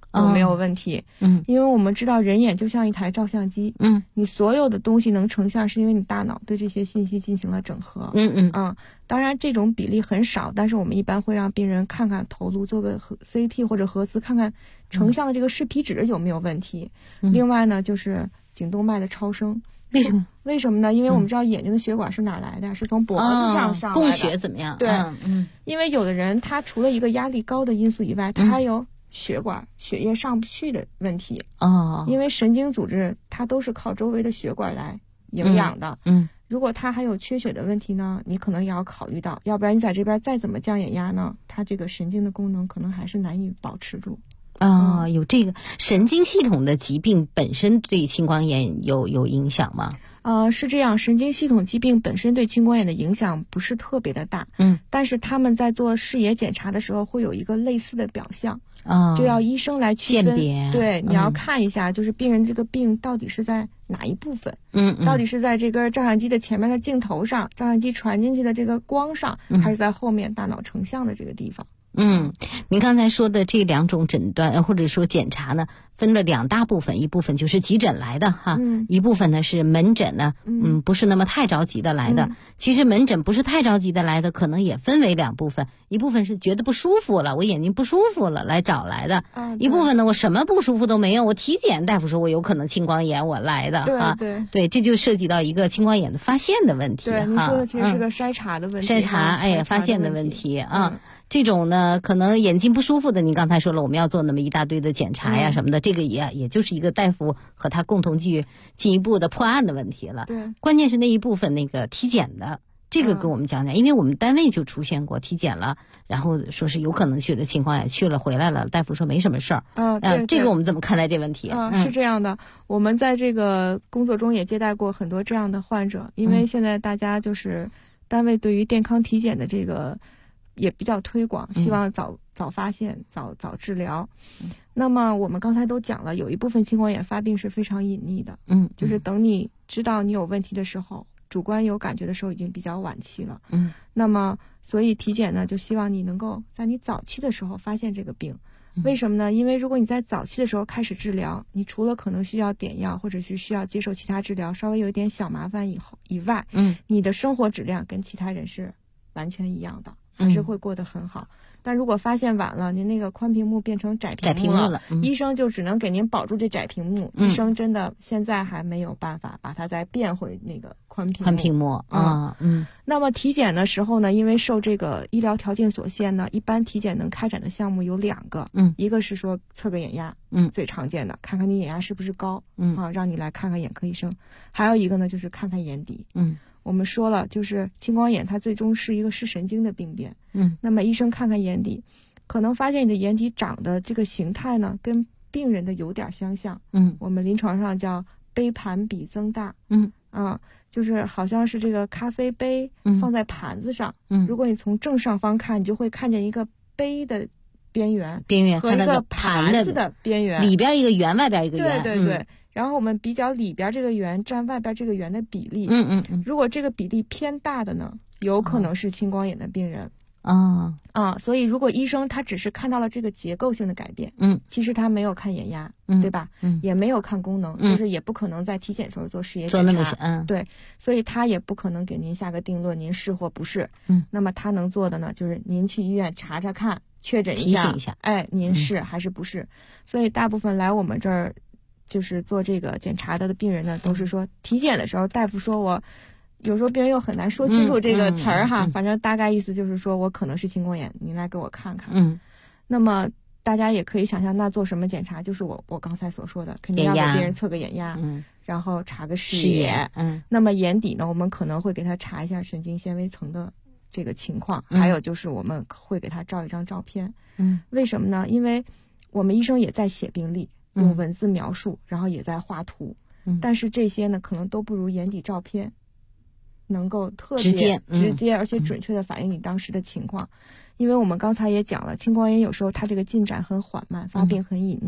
有没有问题。因为我们知道人眼就像一台照相机，你所有的东西能成像，是因为你大脑对这些信息进行了整合。当然这种比例很少，但是我们一般会让病人看看头颅，做个CT 或者核磁，看看成像的这个视皮质有没有问题。另外呢，就是颈动脉的超声。为什么呢？因为我们知道眼睛的血管是哪来的，是从脖子上上来的。 供血怎么样？ 对，因为有的人他除了一个压力高的因素以外，他还有血管血液上不去的问题。因为神经组织它都是靠周围的血管来营养的。如果它还有缺血的问题呢，你可能也要考虑到，要不然你在这边再怎么降眼压呢，它这个神经的功能可能还是难以保持住。 有这个神经系统的疾病本身对青光眼有影响吗？ 是这样，神经系统疾病本身对青光眼的影响不是特别的大。但是他们在做视野检查的时候会有一个类似的表象。就要医生来区分鉴别。 对，你要看一下，就是病人这个病到底是在哪一部分。到底是在这个照相机的前面的镜头上，照相机传进去的这个光上，还是在后面大脑成像的这个地方。 您刚才说的这2种诊断或者说检查呢，分了2大部分，一部分就是急诊来的哈，一部分呢是门诊呢，不是那么太着急的来的。其实门诊不是太着急的来的，可能也分为2部分，一部分是觉得不舒服了，我眼睛不舒服了来找来的，一部分呢我什么不舒服都没有，我体检大夫说我有可能青光眼我来的。对，这就涉及到一个青光眼的发现的问题。 对，你说的其实是个筛查的问题。 筛查，发现的问题啊。这种呢，可能眼睛不舒服的，你刚才说了，我们要做那么一大堆的检查呀什么的，这个也就是一个大夫和他共同去进一步的破案的问题了。关键是那一部分那个体检的，这个跟我们讲讲，因为我们单位就出现过体检了，然后说是有可能去了青光眼，去了回来了，大夫说没什么事儿。这个我们怎么看待这问题？ 是这样的，我们在这个工作中也接待过很多这样的患者，因为现在大家就是单位对于健康体检的这个也比较推广，希望早发现，早治疗。那么我们刚才都讲了，有一部分青光眼发病是非常隐匿的，就是等你知道你有问题的时候，主观有感觉的时候已经比较晚期了。那么所以体检呢，就希望你能够在你早期的时候发现这个病。为什么呢？因为如果你在早期的时候开始治疗，你除了可能需要点药或者是需要接受其他治疗，稍微有一点小麻烦以外，你的生活质量跟其他人是完全一样的，还是会过得很好。但如果发现晚了，您那个宽屏幕变成窄屏幕了，医生就只能给您保住这窄屏幕。医生真的现在还没有办法把它再变回那个宽屏幕。那么体检的时候呢，因为受这个医疗条件所限呢，一般体检能开展的项目有2个。一个是说测个眼压，最常见的，看看你眼压是不是高，让你来看看眼科医生。还有一个呢，就是看看眼底。我们说了，就是青光眼它最终是一个视神经的病变。那么医生看看眼底，可能发现你的眼底长的这个形态呢，跟病人的有点相像。我们临床上叫杯盘比增大。就是好像是这个咖啡杯放在盘子上。如果你从正上方看，你就会看见一个杯的边缘和一个盘子的边缘， 里边一个圆，外边一个圆。 对。然后我们比较里边这个圆占外边这个圆的比例。如果这个比例偏大的呢，有可能是青光眼的病人。所以如果医生他只是看到了这个结构性的改变，其实他没有看眼压，对吧？也没有看功能，就是也不可能在体检时候做视野检查， 做那么对，所以他也不可能给您下个定论，您是或不是。那么他能做的呢，就是您去医院查查看，确诊提醒一下， 您是还是不是？所以大部分来我们这儿就是做这个检查的病人呢，都是说体检的时候，大夫说我。有时候病人又很难说清楚这个词儿哈，反正大概意思就是说我可能是青光眼，您来给我看看。那么大家也可以想象，那做什么检查？就是我刚才所说的，肯定要给病人测个眼压，然后查个视野。那么眼底呢，我们可能会给他查一下神经纤维层的这个情况，还有就是我们会给他照一张照片。为什么呢？因为我们医生也在写病历，用文字描述，然后也在画图，但是这些呢，可能都不如眼底照片能够特别直接而且准确的反映你当时的情况。因为我们刚才也讲了，青光眼有时候它这个进展很缓慢，发病很隐匿，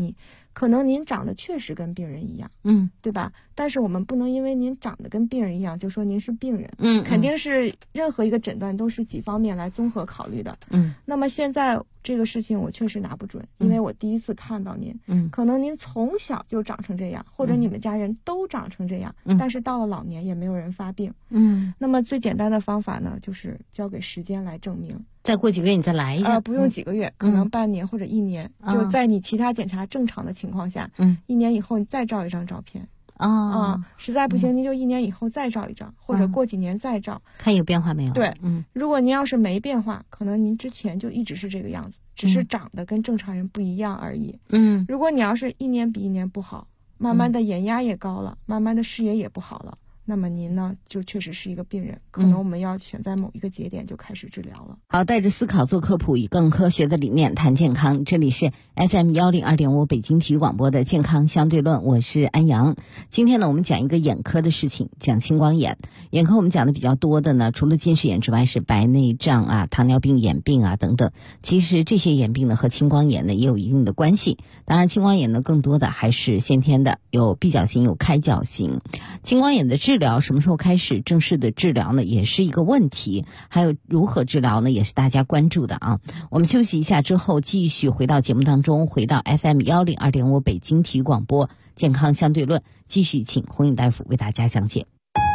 可能您长得确实跟病人一样，对吧？但是我们不能因为您长得跟病人一样就说您是病人，肯定是任何一个诊断都是几方面来综合考虑的，那么现在这个事情我确实拿不准，因为我第一次看到您，可能您从小就长成这样，或者你们家人都长成这样，但是到了老年也没有人发病，那么最简单的方法呢，就是交给时间来证明。 再过几个月你再来一下， 不用几个月，可能半年或者1年，就在你其他检查正常的情况下，1年以后你再照一张照片。实在不行，您就1年以后再照一张，或者过几年再照， 看有变化没有。 对，如果您要是没变化，可能您之前就一直是这个样子，只是长得跟正常人不一样而已。如果你要是1年比1年不好，慢慢的眼压也高了，慢慢的视野也不好了，那么您呢就确实是一个病人，可能我们要选在某一个节点就开始治疗了。 好，带着思考做科普，以更科学的理念谈健康，这里是 FM102.5 北京体育广播的健康相对论，我是安阳。今天呢我们讲一个眼科的事情，讲青光眼。眼科我们讲的比较多的呢，除了近视眼之外是白内障啊、糖尿病眼病啊等等。其实这些眼病呢和青光眼呢也有一定的关系。当然青光眼呢更多的还是先天的，有闭角型有开角型。青光眼的治疗什么时候开始正式的治疗呢，也是一个问题，还有如何治疗呢，也是大家关注的啊。我们休息一下之后继续回到节目当中，回到 FM102.5 北京体育广播健康相对论，继续请洪颖大夫为大家讲解。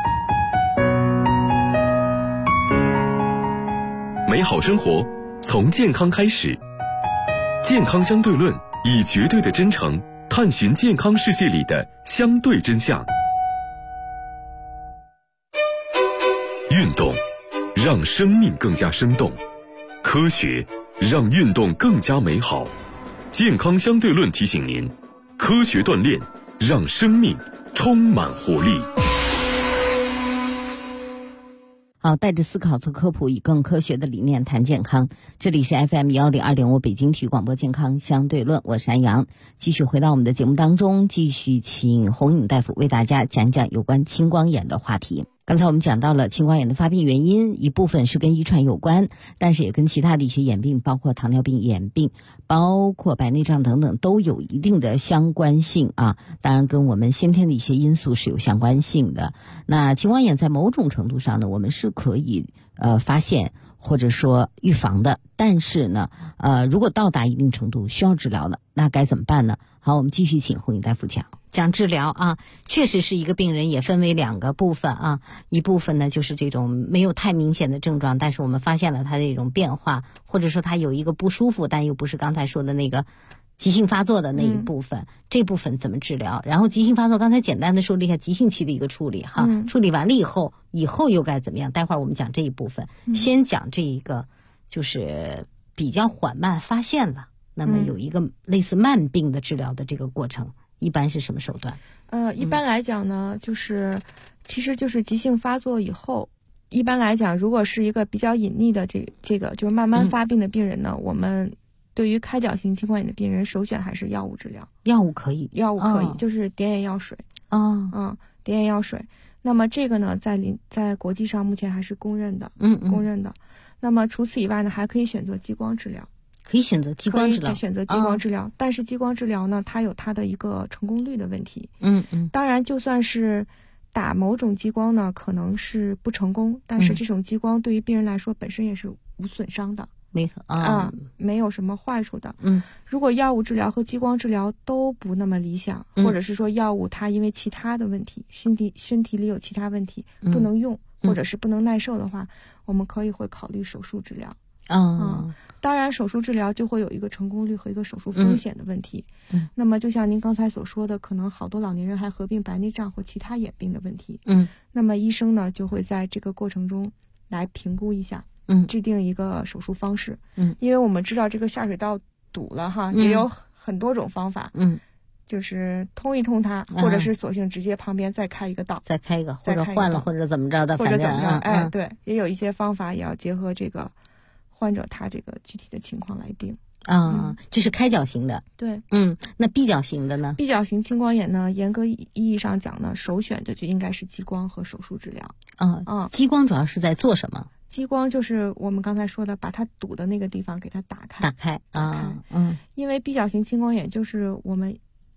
美好生活从健康开始，健康相对论以绝对的真诚探寻健康世界里的相对真相。运动让生命更加生动，科学让运动更加美好。健康相对论提醒您，科学锻炼让生命充满活力。 好，带着思考做科普，以更科学的理念谈健康。这里是 FM102.5 北京体育广播健康相对论，我是安阳。继续回到我们的节目当中，继续请洪颖大夫为大家讲讲有关青光眼的话题。刚才我们讲到了青光眼的发病原因，一部分是跟遗传有关，但是也跟其他的一些眼病，包括糖尿病眼病，包括白内障等等，都有一定的相关性啊。当然跟我们先天的一些因素是有相关性的。那青光眼在某种程度上呢，我们是可以发现或者说预防的，但是呢如果到达一定程度需要治疗的，那该怎么办呢？好，我们继续请洪颖大夫讲治疗啊。确实是一个病人也分为2个部分啊，一部分呢就是这种没有太明显的症状，但是我们发现了他的一种变化，或者说他有一个不舒服，但又不是刚才说的那个急性发作的那一部分，这部分怎么治疗？然后急性发作刚才简单的说了一下急性期的一个处理哈，处理完了以后又该怎么样？待会儿我们讲这一部分，先讲这一个就是比较缓慢发现了，那么有一个类似慢病的治疗的这个过程，一般是什么手段？ 一般来讲呢，其实就是急性发作以后，一般来讲，如果是一个比较隐匿的这个就是慢慢发病的病人呢，我们对于开角型青光眼的病人，首选还是药物治疗。 药物可以， 就是点眼药水。点眼药水。那么这个呢，在国际上目前还是公认的。公认的。那么除此以外呢，还可以选择激光治疗。 可以选择激光治疗， 选择激光治疗，但是激光治疗呢，它有它的一个成功率的问题。当然，就算是打某种激光呢，可能是不成功，但是这种激光对于病人来说本身也是无损伤的，没有什么坏处的。如果药物治疗和激光治疗都不那么理想，或者是说药物它因为其他的问题，身体里有其他问题不能用，或者是不能耐受的话，我们会考虑手术治疗。当然手术治疗就会有一个成功率和一个手术风险的问题。那么就像您刚才所说的，可能好多老年人还合并白内障或其他眼病的问题。那么医生呢就会在这个过程中来评估一下，制定一个手术方式。因为我们知道这个下水道堵了哈，也有很多种方法。就是通一通它，或者是索性直接旁边再开一个道， 再开一个，或者换了，或者怎么着的， 或者怎么着。对，也有一些方法也要结合这个患者他这个具体的情况来定。 这是开角型的。 对。 那闭角型的呢？ 闭角型青光眼呢，严格意义上讲呢，首选的就应该是激光和手术治疗。 激光主要是在做什么？ 激光就是我们刚才说的，把它堵的那个地方给它打开。 因为闭角型青光眼就是我们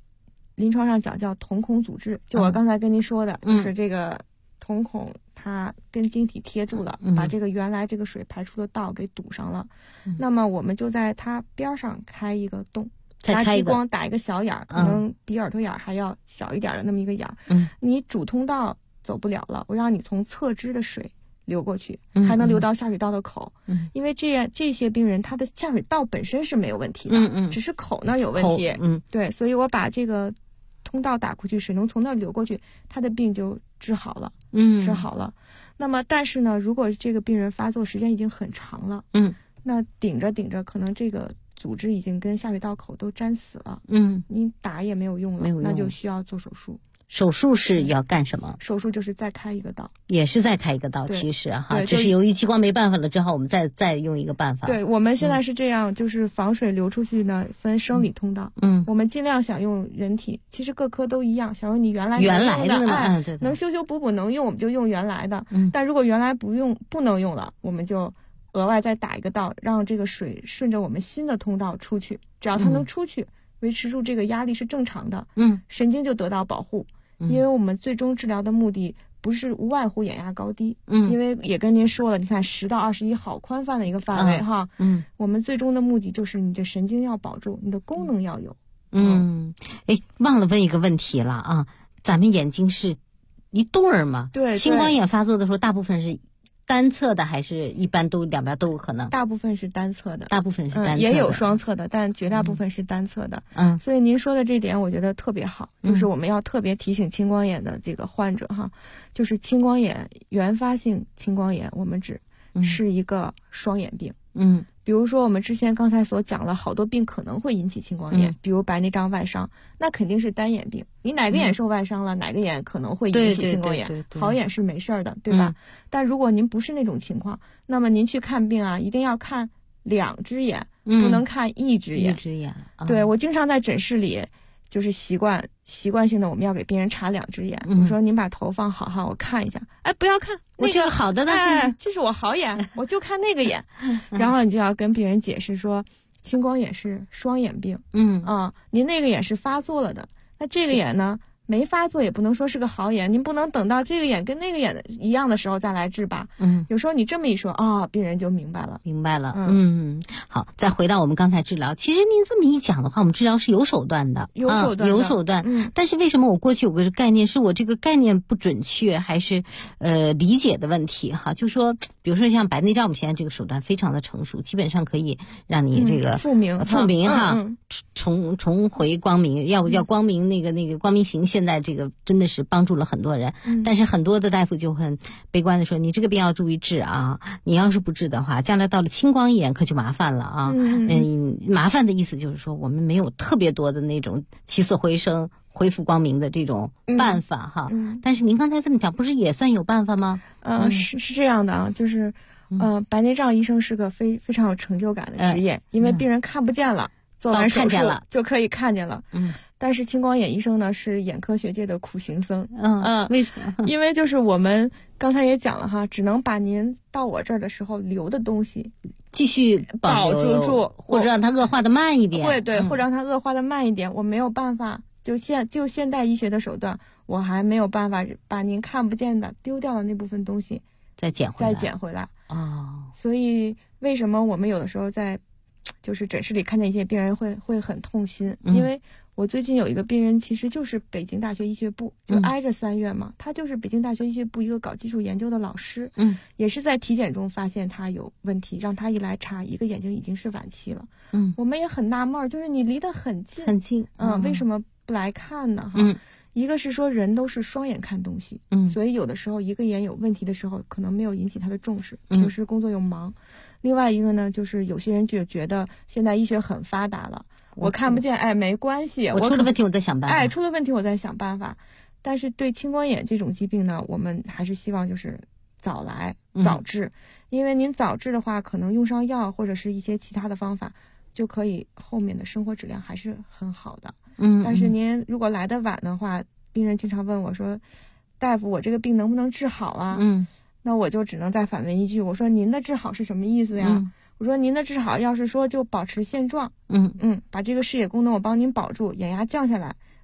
临床上讲叫瞳孔阻滞，就我刚才跟您说的，就是这个瞳孔它跟晶体贴住了，把这个原来这个水排出的道给堵上了。那么我们就在它边上开一个洞，拿激光打一个小眼儿，可能比耳朵眼儿还要小一点的那么一个眼儿。你主通道走不了了，我让你从侧支的水流过去，还能流到下水道的口。因为这些病人他的下水道本身是没有问题的，只是口那儿有问题。对，所以我把这个通道打过去，水能从那儿流过去，他的病就治好了。治好了。那么但是呢，如果这个病人发作时间已经很长了，那顶着可能这个组织已经跟下水道口都粘死了，你打也没有用了，那就需要做手术。 手术是要干什么？ 手术就是再开一个道， 也是再开一个道。其实哈，只是由于激光没办法了，只好我们再用一个办法。 对，我们现在是这样，就是防水流出去呢，分生理通道。我们尽量想用人体，其实各科都一样，想用你原来的对， 能修修补补能用我们就用原来的。但如果原来不能用了，我们就额外再打一个道，让这个水顺着我们新的通道出去。只要它能出去，维持住这个压力是正常的，神经就得到保护。因为我们最终治疗的目的不是无外乎眼压高低，因为也跟您说了，你看10到21好宽泛的一个范围哈，我们最终的目的就是你的神经要保住，你的功能要有。 忘了问一个问题了啊，咱们眼睛是一对儿吗？ 对， 青光眼发作的时候，大部分是单侧的，还是一般都两边都有可能？ 大部分是单侧的， 也有双侧的，但绝大部分是单侧的。所以您说的这点我觉得特别好，就是我们要特别提醒青光眼的这个患者哈，就是青光眼原发性青光眼，我们指是一个双眼病。比如说我们之前刚才所讲了好多病可能会引起青光眼，比如白内障外伤，那肯定是单眼病，你哪个眼受外伤了，哪个眼可能会引起青光眼，好眼是没事儿的，对吧？但如果您不是那种情况，那么您去看病啊，一定要看2只眼，不能看1只眼。对，我经常在诊室里就是习惯性的我们要给病人查2只眼，我说您把头放好哈，我看一下，不要看我这个好的呢， 这是我好眼，我就看那个眼。然后你就要跟病人解释说，青光眼是双眼病，您那个眼是发作了的，那这个眼呢没发作也不能说是个好眼，您不能等到这个眼跟那个眼一样的时候再来治吧。有时候你这么一说病人就明白了。 好，再回到我们刚才治疗，其实您这么一讲的话，我们治疗是有手段的，有手段。但是为什么我过去有个概念，是我这个概念不准确，还是理解的问题哈？就说比如说像白内障，我们现在这个手段非常的成熟，基本上可以让你这个复明哈，重回光明，要不叫光明那个光明型。现在这个真的是帮助了很多人，但是很多的大夫就很悲观的说，你这个病要注意治啊，你要是不治的话，将来到了青光眼可就麻烦了啊。麻烦的意思就是说，我们没有特别多的那种起死回生、恢复光明的这种办法哈。但是您刚才这么讲，不是也算有办法吗？ 是这样的啊，就是白内障医生是个非常有成就感的职业，因为病人看不见了，做完手术就可以看见了。但是青光眼医生呢是眼科学界的苦行僧。 为什么？ 因为就是我们刚才也讲了哈，只能把您到我这儿的时候留的东西继续保住， 或者让它恶化的慢一点。 对，或者让它恶化的慢一点，我没有办法，就现代医学的手段，我还没有办法把您看不见的丢掉的那部分东西再捡回来。所以为什么我们有的时候在就是诊室里看见一些病人会很痛心，因为我最近有一个病人，其实就是北京大学医学部，就挨着3院嘛，他就是北京大学医学部一个搞技术研究的老师，也是在体检中发现他有问题，让他一来查，一个眼睛已经是晚期了。我们也很纳闷，就是你离得很近，为什么不来看呢？一个是说人都是双眼看东西，所以有的时候一个眼有问题的时候，可能没有引起他的重视，平时工作又忙。另外一个呢，就是有些人就觉得现在医学很发达了，我看不见，没关系， 我出了问题我再想办法， 出了问题我再想办法。但是对青光眼这种疾病呢，我们还是希望就是早来早治，因为您早治的话，可能用上药或者是一些其他的方法，就可以后面的生活质量还是很好的。但是您如果来得晚的话，病人经常问我说，大夫，我这个病能不能治好啊？那我就只能再反问一句，我说您的治好是什么意思呀？我说您的治好要是说就保持现状，把这个视野功能我帮您保住，眼压降下来，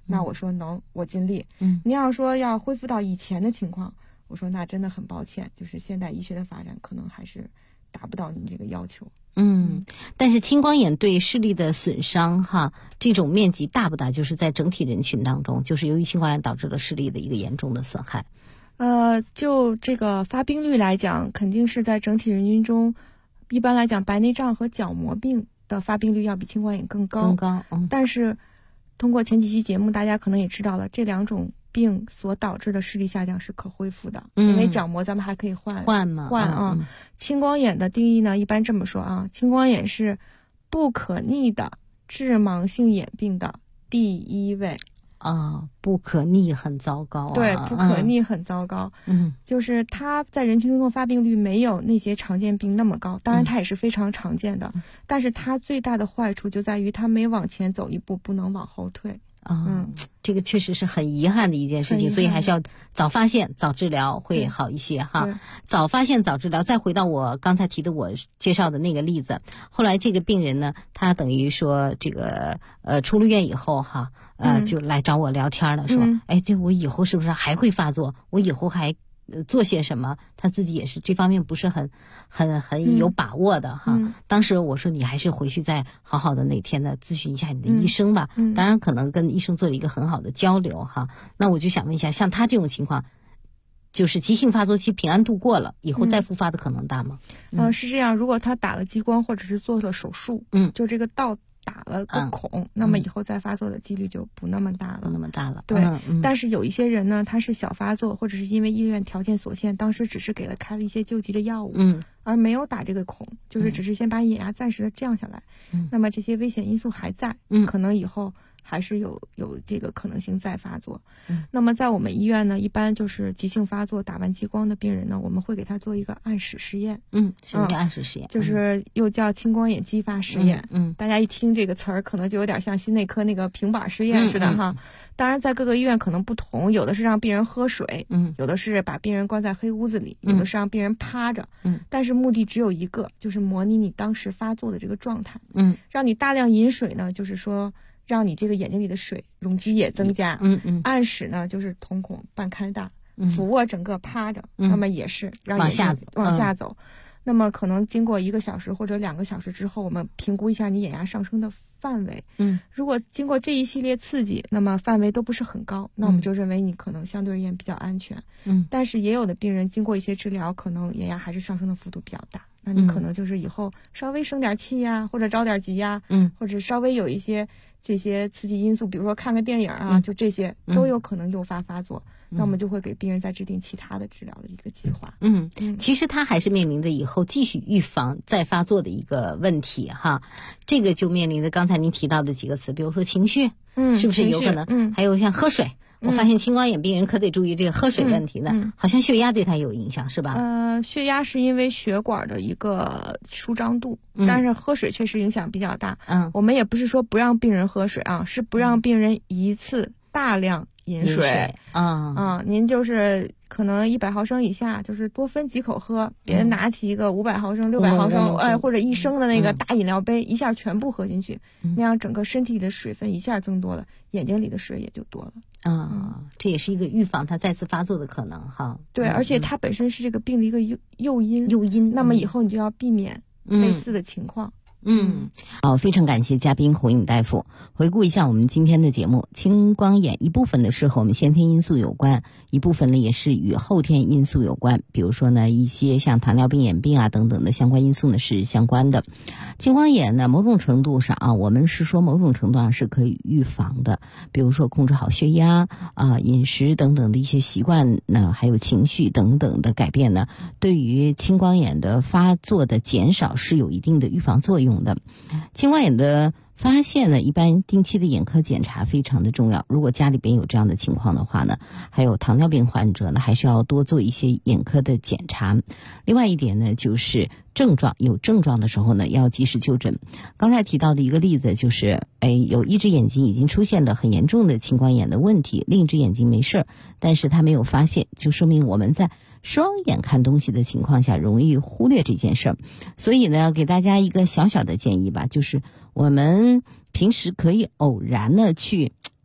那我说能，我尽力。你要说要恢复到以前的情况，我说那真的很抱歉，就是现代医学的发展可能还是达不到您这个要求。 但是青光眼对视力的损伤哈，这种面积大不大？就是在整体人群当中，就是由于青光眼导致了视力的一个严重的损害。 就这个发病率来讲，肯定是在整体人群中，一般来讲白内障和角膜病的发病率要比青光眼更高。但是通过前几期节目，大家可能也知道了，这两种病所导致的视力下降是可恢复的，因为角膜咱们还可以换嘛。 青光眼的定义呢，一般这么说啊，青光眼是不可逆的致盲性眼病的第一位。 不可逆很糟糕对，不可逆很糟糕。就是它在人群中的发病率没有那些常见病那么高，当然它也是非常常见的，但是它最大的坏处就在于它每往前走一步不能往后退。 这个确实是很遗憾的一件事情，所以还是要早发现早治疗会好一些哈。早发现早治疗。再回到我刚才提的我介绍的那个例子，后来这个病人呢，他等于说这个出了院以后哈，就来找我聊天了，说这我以后是不是还会发作？我以后还做些什么？他自己也是这方面不是很有把握的哈。当时我说你还是回去再好好的哪天呢咨询一下你的医生吧。当然可能跟医生做了一个很好的交流哈。那我就想问一下，像他这种情况，就是急性发作期平安度过了以后再复发的可能大吗？ 是这样，如果他打了激光或者是做了手术，就这个道打了个孔，那么以后再发作的几率就不那么大了。对，但是有一些人呢，他是小发作，或者是因为医院条件所限，当时只是给了开了一些救急的药物，而没有打这个孔，就是只是先把眼压暂时的降下来。那么这些危险因素还在，可能以后还是有这个可能性再发作。那么在我们医院呢，一般就是急性发作打完激光的病人呢，我们会给他做一个暗室实验。 什么叫暗室实验？ 就是又叫青光眼激发实验。大家一听这个词儿，可能就有点像心内科那个平板实验似的哈。当然在各个医院可能不同，有的是让病人喝水，有的是把病人关在黑屋子里，有的是让病人趴着。但是目的只有一个，就是模拟你当时发作的这个状态。让你大量饮水呢，就是说让你这个眼睛里的水容积也增加。暗室呢，就是瞳孔半开大，俯卧整个趴着，那么也是让眼睛往下走。那么可能经过1个小时或者2个小时之后，我们评估一下你眼压上升的范围。如果经过这一系列刺激，那么范围都不是很高，那我们就认为你可能相对而言比较安全。但是也有的病人经过一些治疗，可能眼压还是上升的幅度比较大，那你可能就是以后稍微生点气呀，或者着点急呀，或者稍微有一些这些刺激因素，比如说看个电影啊，就这些都有可能诱发发作。那我们就会给病人再制定其他的治疗的一个计划。 其实他还是面临着以后继续预防再发作的一个问题哈。这个就面临着刚才您提到的几个词，比如说情绪，是不是有可能？还有像喝水。我发现青光眼病人可得注意这个喝水问题呢。好像血压对他有影响是吧？ 血压是因为血管的一个舒张度，但是喝水确实影响比较大。我们也不是说不让病人喝水啊，是不让病人一次大量饮水。您就是可能100毫升以下，就是多分几口喝，别拿起一个500毫升、600毫升，或者1升的那个大饮料杯，一下全部喝进去，那样整个身体里的水分一下增多了，眼睛里的水也就多了。 这也是一个预防它再次发作的可能哈。 对，而且它本身是这个病的一个诱因，那么以后你就要避免类似的情况。 好，非常感谢嘉宾洪颖大夫。回顾一下我们今天的节目，青光眼一部分呢是和我们先天因素有关，一部分呢也是与后天因素有关，比如说呢一些像糖尿病眼病啊等等的相关因素呢是相关的。青光眼呢某种程度上啊，我们是说某种程度上是可以预防的，比如说控制好血压饮食等等的一些习惯呢，还有情绪等等的改变呢，对于青光眼的发作的减少是有一定的预防作用的。青光眼的发现呢，一般定期的眼科检查非常的重要。如果家里边有这样的情况的话呢，还有糖尿病患者呢，还是要多做一些眼科的检查。另外一点呢，就是有症状的时候呢，要及时就诊。刚才提到的一个例子就是，有一只眼睛已经出现了很严重的青光眼的问题，另一只眼睛没事，但是他没有发现，就说明我们在双眼看东西的情况下容易忽略这件事儿。所以呢，给大家一个小小的建议吧，就是我们平时可以偶然的去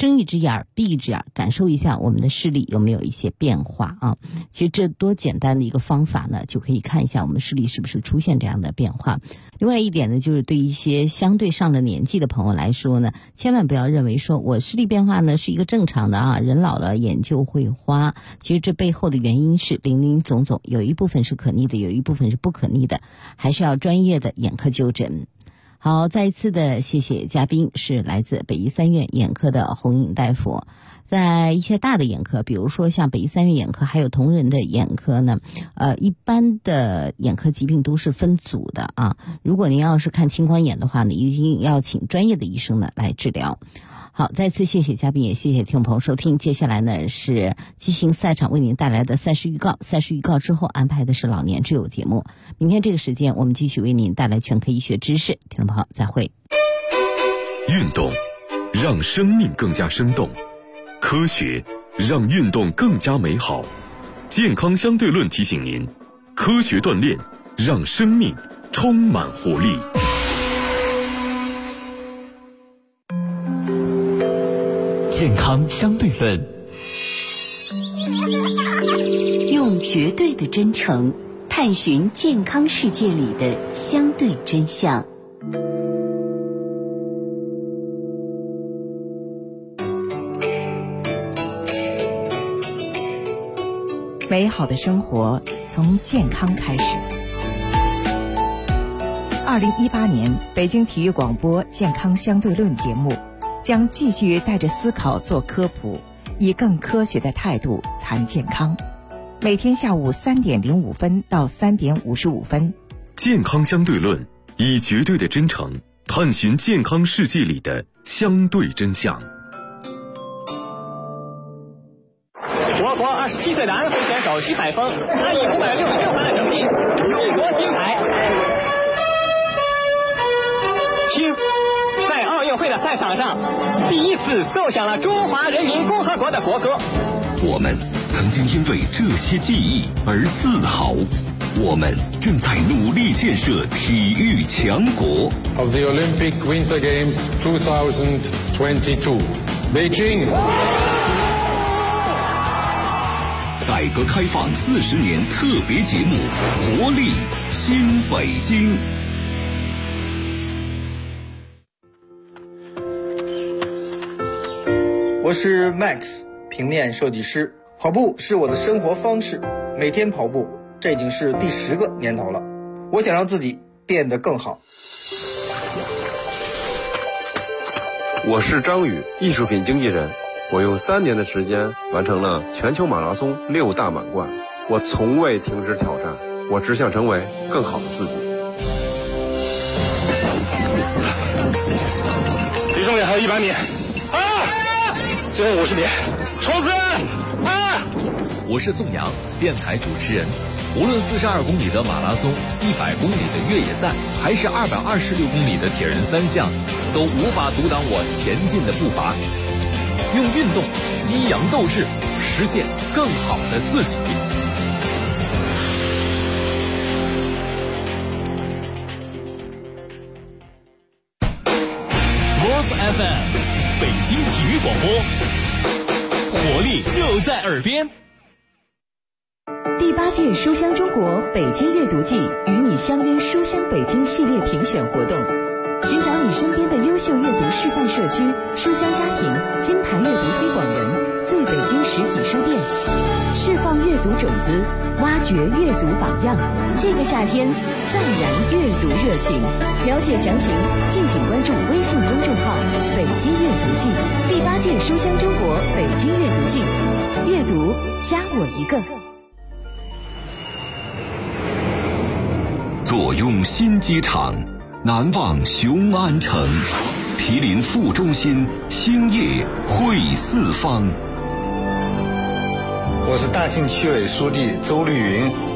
睁一只眼闭一只眼，感受一下我们的视力有没有一些变化啊。其实这多简单的一个方法呢，就可以看一下我们视力是不是出现这样的变化。另外一点呢，就是对一些相对上了年纪的朋友来说呢，千万不要认为说我视力变化呢是一个正常的啊，人老了眼就会花。其实这背后的原因是林林总总，有一部分是可逆的，有一部分是不可逆的，还是要专业的眼科纠诊。好，再一次的谢谢嘉宾，是来自北医三院眼科的洪颖大夫。在一些大的眼科，比如说像北医三院眼科还有同仁的眼科呢，一般的眼科疾病都是分组的啊。如果您要是看青光眼的话呢，一定要请专业的医生呢来治疗。好，再次谢谢嘉宾，也谢谢听众朋友收听。接下来呢是激情赛场为您带来的赛事预告，赛事预告之后安排的是老年之友节目。明天这个时间我们继续为您带来全科医学知识，听众朋友再会。 运动让生命更加生动，科学让运动更加美好。健康相对论提醒您，科学锻炼让生命充满活力。 健康相对论， 用绝对的真诚探寻健康世界里的相对真相。 美好的生活从健康开始。2018年北京体育广播健康相对论节目将继续带着思考做科普，以更科学的态度谈健康。每天下午3点05分到3点55分。 健康相对论，以绝对的真诚探寻健康世界里的相对真相。 我国27岁的安徽选手徐海峰，他以566分的成绩勇夺金牌。听，在奥运会的赛场上，第一次奏响了中华人民共和国的国歌。 我们曾经因为这些记忆而自豪，我们正在努力建设体育强国。 Of the Olympic Winter Games 2022, Beijing。 改革开放40年特别节目《活力新北京》。 我是 Max， 平面设计师。跑步是我的生活方式，每天跑步，这已经是第10个年头了。我想让自己变得更好。 我是张宇，艺术品经纪人。我用3年的时间完成了全球马拉松6大满贯。我从未停止挑战，我只想成为更好的自己。 离终点还有100米最后50米，冲刺我是宋阳，电台主持人。无论42公里的马拉松、100公里的越野赛，还是226公里的铁人3项，都无法阻挡我前进的步伐。用运动激扬斗志，实现更好的自己。 Sports FM， 北京体育广播，活力就在耳边。 第8届书香中国北京阅读季与你相约书香北京系列评选活动，寻找你身边的优秀阅读示范社区、书香家庭、金牌阅读推广人、最北京实体书店，释放阅读种子，挖掘阅读榜样。这个夏天，再燃阅读热情。了解详情，敬请关注微信公众号“北京阅读季”。第8届书香中国北京阅读季，阅读加我一个。 坐拥新机场，难忘雄安城，毗邻副中心，兴业汇四方。 我是大兴区委书记周绿云。